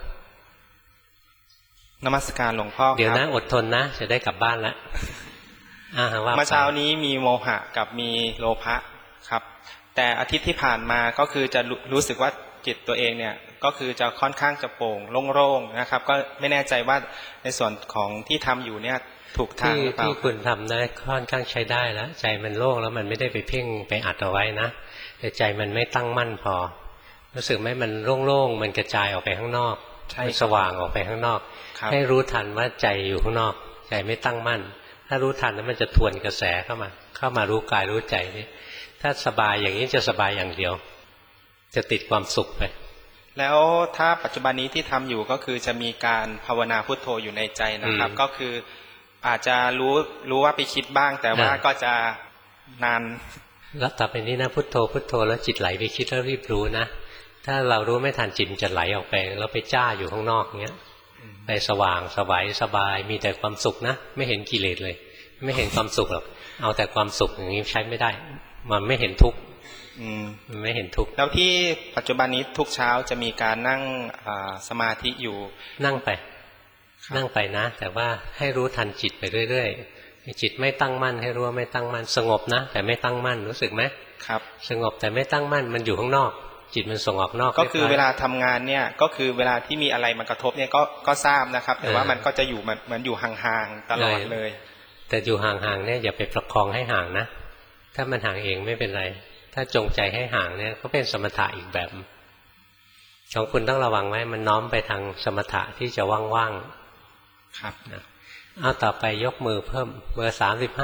นมัสการหลวงพ่อครับเดี๋ยวนะอดทนนะจะได้กลับบ้านแล้วเมื่อเช้านี้มีโมหะกับมีโลภะครับแต่อาทิตย์ที่ผ่านมาก็คือจะรู้สึกว่าจิตตัวเองเนี่ยก็คือจะค่อนข้างจะโปร่งโล่งๆนะครับก็ไม่แน่ใจว่าในส่วนของที่ทำอยู่เนี่ยถูกทางหรือเปล่าที่คุณทำได้ค่อนข้างใช้ได้แล้วใจมันโล่งแล้วมันไม่ได้ไปเพ่งไปอัดเอาไว้นะแต่ใจมันไม่ตั้งมั่นพอรู้สึกไหมมันโล่งๆมันกระจายออกไปข้างนอกให้สว่างออกไปข้างนอกให้รู้ทันว่าใจอยู่ข้างนอกใจไม่ตั้งมั่นถ้ารู้ทันแล้วมันจะทวนกระแสเข้ามารู้กายรู้ใจนี่ถ้าสบายอย่างนี้จะสบายอย่างเดียวจะติดความสุขไปแล้วถ้าปัจจุบันนี้ที่ทำอยู่ก็คือจะมีการภาวนาพุทโธอยู่ในใจนะครับก็คืออาจจะรู้ว่าไปคิดบ้างแต่ว่าก็จะนานแล้วต่อไปนี้นะพุทโธพุทโธแล้วจิตไหลไปคิดแล้วรีบรู้นะถ้าเรารู้ไม่ทันจิตจะไหลออกไปแล้วไปจ้าอยู่ข้างนอกเงี้ยไปสว่างสบายมีแต่ความสุขนะไม่เห็นกิเลสเลยไม่เห็นความสุขหรอกเอาแต่ความสุขอย่างนี้ใช้ไม่ได้มันไม่เห็นทุกข์มันไม่เห็นทุกข์แล้วที่ปัจจุบันนี้ทุกเช้าจะมีการนั่งสมาธิอยู่นั่งไปนะแต่ว่าให้รู้ทันจิตไปเรื่อยๆจิตไม่ตั้งมั่นให้รู้ว่าไม่ตั้งมั่นสงบนะแต่ไม่ตั้งมั่นรู้สึกไหมครับสงบแต่ไม่ตั้งมั่นมันอยู่ข้างนอกจิตมันส่งออกนอกก็คือเวลาทำงานเนี่ยก็คือเวลาที่มีอะไรมากระทบเนี่ยก็ทราบนะครับแต่ว่ามันก็จะอยู่เหมือนอยู่ห่างๆตลอดเลยแต่อยู่ห่างๆเนี่ยอย่าไปประคองให้ห่างนะถ้ามันห่างเองไม่เป็นไรถ้าจงใจให้ห่างเนี่ยก็เป็นสมถะอีกแบบของคุณต้องระวังไว้มันน้อมไปทางสมถะที่จะว่างๆครับเอาต่อไปยกมือเพิ่มเบอร์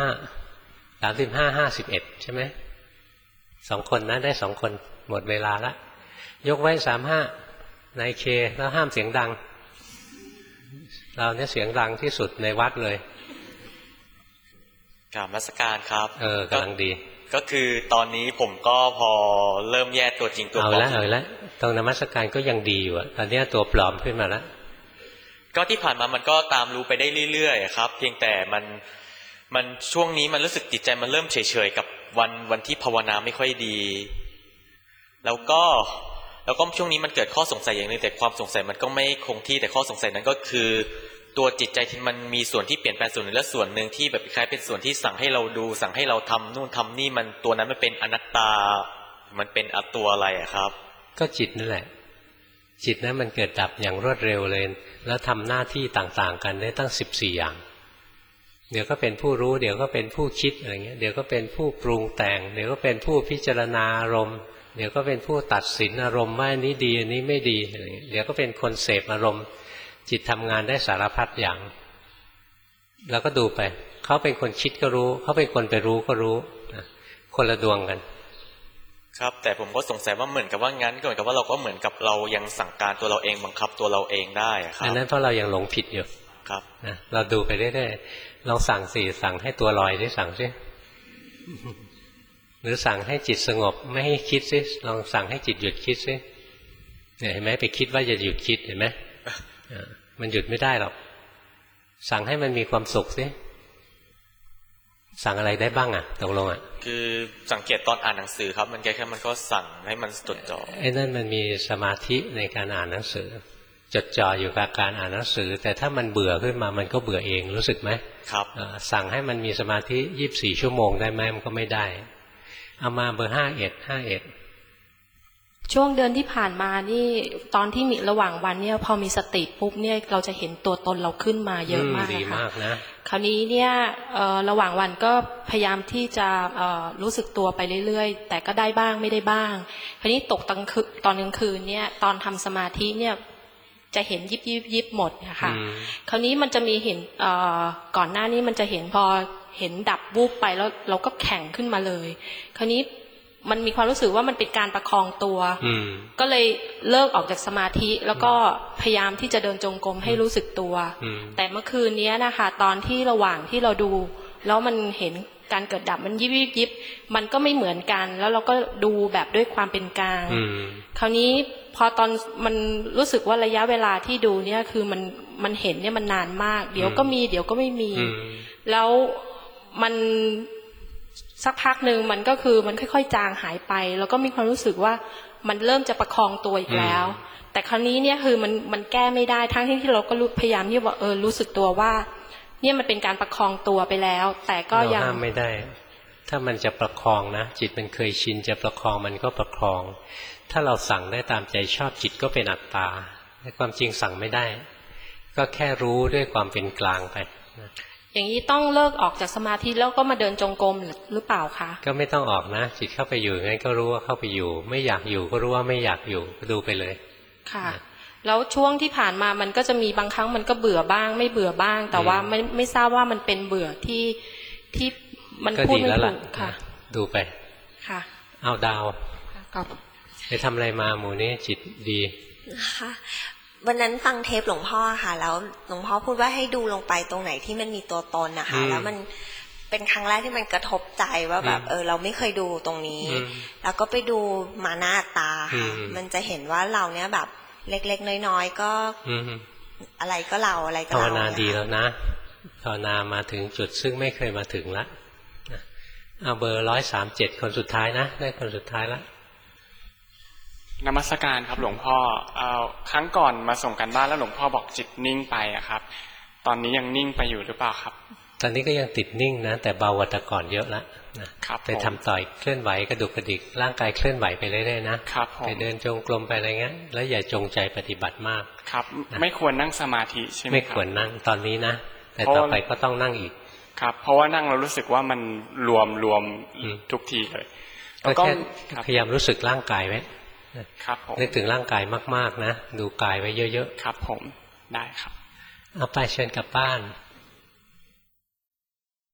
35 ใช่ไหม2 คนนะได้2 คนหมดเวลาละยกไว้35นายเคแล้วห้ามเสียงดังเราเนี่ยเสียงดังที่สุดในวัดเลยกราบนมัสการครับกำลังดีก็คือตอนนี้ผมก็พอเริ่มแยกตัวจริงตัวปลอมเอาละตรงนมัสการก็ยังดีอยู่ตอนนี้ตัวปลอมขึ้นมาแล้วก็ที่ผ่านมามันก็ตามรู้ไปได้เรื่อยๆครับเพียงแต่มันช่วงนี้มันรู้สึกจิตใจมันเริ่มเฉยๆกับวันที่ภาวนาไม่ค่อยดีแล้วก็ช่วงนี้มันเกิดข้อสงสัยอย่างนึงแต่ความสงสัยมันก็ไม่คงที่แต่ข้อสงสัยนั้นก็คือตัวจิตใจที่มันมีส่วนที่เปลี่ยนแปลงส่วนหนึ่งและส่วนหนึ่งที่แบบคล้ายเป็นส่วนที่สั่งให้เราดูสั่งให้เราทำนู่นทำนี่มันตัวนั้นมันเป็นอนัตตามันเป็นตัวอะไรอะครับก็จิตนั่นแหละจิตนั้นมันเกิดดับอย่างรวดเร็วเลยแล้วทำหน้าที่ต่างๆกันได้ตั้ง14อย่างเดี๋ยวก็เป็นผู้รู้เดี๋ยวก็เป็นผู้คิดอะไรเงี้ยเดี๋ยวก็เป็นผู้ปรุงแต่งเดี๋ยวก็เป็นผู้พิจารณาอารมณ์เดี๋ยวก็เป็นผู้ตัดสินอารมณ์ว่าอันนี้ดีอันนี้ไม่ดีอะไรเงี้ยเดี๋ยวก็เป็นคนเสพอารมณ์จิตทำงานได้สารพัดอย่างแล้วก็ดูไปเขาเป็นคนคิดก็รู้เขาเป็นคนไปรู้ก็รู้คนละดวงกันครับแต่ผมก็สงสัยว่าเหมือนกับว่างั้นก็เหมือนกับว่าเราก็เหมือนกับเรายังสั่งการตัวเราเองบังคับตัวเราเองได้ครับอันนั้นเพราะเรายังหลงผิดอยู่ครับนะเราดูไปเรื่อยๆลองสั่งสั่งให้ตัวลอยได้สั่งซิหรือสั่งให้จิตสงบไม่ให้คิดซิลองสั่งให้จิตหยุดคิดซิเนี่ยเห็นไหมไปคิดว่าจะหยุดคิดเห็นไหมมันหยุดไม่ได้หรอกสั่งให้มันมีความสุขสิสั่งอะไรได้บ้างอ่ะตกลงอ่ะคือสังเกตตอนอ่านหนังสือครับมันแค่มันก็สั่งให้มันจดจ่อไอ้นั่นมันมีสมาธิในการอ่านหนังสือจดจ่ออยู่กับการอ่านหนังสือแต่ถ้ามันเบื่อขึ้นมามันก็เบื่อเองรู้สึกไหมครับสั่งให้มันมีสมาธิ24 ชั่วโมงได้ไหมมันก็ไม่ได้เอามาเบอร์51 ช่วงเดือนที่ผ่านมานี่ตอนที่มีระหว่างวันเนี่ยพอมีสติปุ๊บเนี่ยเราจะเห็นตัวตนเราขึ้นมาเยอะมากนะคะคราวนี้เนี่ยระหว่างวันก็พยายามที่จะรู้สึกตัวไปเรื่อยๆแต่ก็ได้บ้างไม่ได้บ้างคราวนี้ตกตอนกลางคืนเนี่ยตอนทำสมาธิเนี่ยจะเห็นยิบหมดนะคะคราวนี้มันจะมีเห็นก่อนหน้านี้มันจะเห็นพอเห็นดับวูบไปแล้วเราก็แข็งขึ้นมาเลยคราวนี้มันมีความรู้สึกว่ามันเป็นการประคองตัวก็เลยเลิกออกจากสมาธิแล้วก็พยายามที่จะเดินจงกรมให้รู้สึกตัวแต่เมื่อคืนนี้นะคะตอนที่ระหว่างที่เราดูแล้วมันเห็นการเกิดดับมันยิบยิบยิบมันก็ไม่เหมือนกันแล้วเราก็ดูแบบด้วยความเป็นกลางคราวนี้พอตอนมันรู้สึกว่าระยะเวลาที่ดูเนี่ยคือมันเห็นเนี่ยมันนานมากเดี๋ยวก็มีเดี๋ยวก็ไม่มีแล้วมันสักพักหนึ่งมันก็คือมันค่อยๆจางหายไปแล้วก็มีความรู้สึกว่ามันเริ่มจะประคองตัวอีกแล้วแต่คราวนี้เนี่ยคือมันแก้ไม่ได้ทั้งที่เราก็พยายามที่ว่ารู้สึกตัวว่าเนี่ยมันเป็นการประคองตัวไปแล้วแต่ก็ยังห้ามไม่ได้ถ้ามันจะประคองนะจิตมันเคยชินจะประคองมันก็ประคองถ้าเราสั่งได้ตามใจชอบจิตก็เป็นอัตตาในความจริงสั่งไม่ได้ก็แค่รู้ด้วยความเป็นกลางไปอย่างนี้ต้องเลิกออกจากสมาธิแล้วก็มาเดินจงกรมหรือเปล่าคะก็ไม่ต้องออกนะจิตเข้าไปอยู่งั้นก็รู้ว่าเข้าไปอยู่ไม่อยากอยู่ก็รู้ว่าไม่อยากอยู่ก็ดูไปเลยค่ะแล้วช่วงที่ผ่านมามันก็จะมีบางครั้งมันก็เบื่อบ้างไม่เบื่อบ้างแต่ว่าไม่ทราบว่ามันเป็นเบื่อที่มันพูดไม่ถูกค่ะดูไปค่ะเอาดาวไปทำอะไรมาหมู่นี้จิตดีค่ะวันนั้นฟังเทปหลวงพ่อค่ะแล้วหลวงพ่อพูดว่าให้ดูลงไปตรงไหนที่มันมีตัวตนนะคะแล้วมันเป็นครั้งแรกที่มันกระทบใจว่าแบบเราไม่เคยดูตรงนี้แล้วก็ไปดูมานะอัตตาค่ะมันจะเห็นว่าเราเนี้ยแบบเล็กๆน้อยๆก็อะไรก็เราอะไรก็เราภาวนาดีแล้วนะภาวนามาถึงจุดซึ่งไม่เคยมาถึงละเอาเบอร์137คนสุดท้ายนะได้คนสุดท้ายละนมัสการครับหลวงพ่อครั้งก่อนมาส่งกันบ้านแล้วหลวงพ่อบอกจิตนิ่งไปอะครับตอนนี้ยังนิ่งไปอยู่หรือเปล่าครับตอนนี้ก็ยังติดนิ่งนะแต่เบากว่าแต่ก่อนเยอะละไปทำต่อยเคลื่อนไหวกระดุกกระดิกร่างกายเคลื่อนไหวไปเรื่อยๆนะไปเดินจงกรมไปอะไรเงี้ยแล้วอย่าจงใจปฏิบัติมากครับไม่ควรนั่งสมาธิใช่ไหมครับไม่ควรนั่งตอนนี้นะแต่ต่อไปก็ต้องนั่งอีกครับเพราะว่านั่งเรารู้สึกว่ามันรวมทุกทีเลยก็แค่พยายามรู้สึกร่างกายไว้ครับผมนึกถึงร่างกายมากๆนะดูกายไว้เยอะๆครับผมได้ครับเอาไปเชิญกลับบ้าน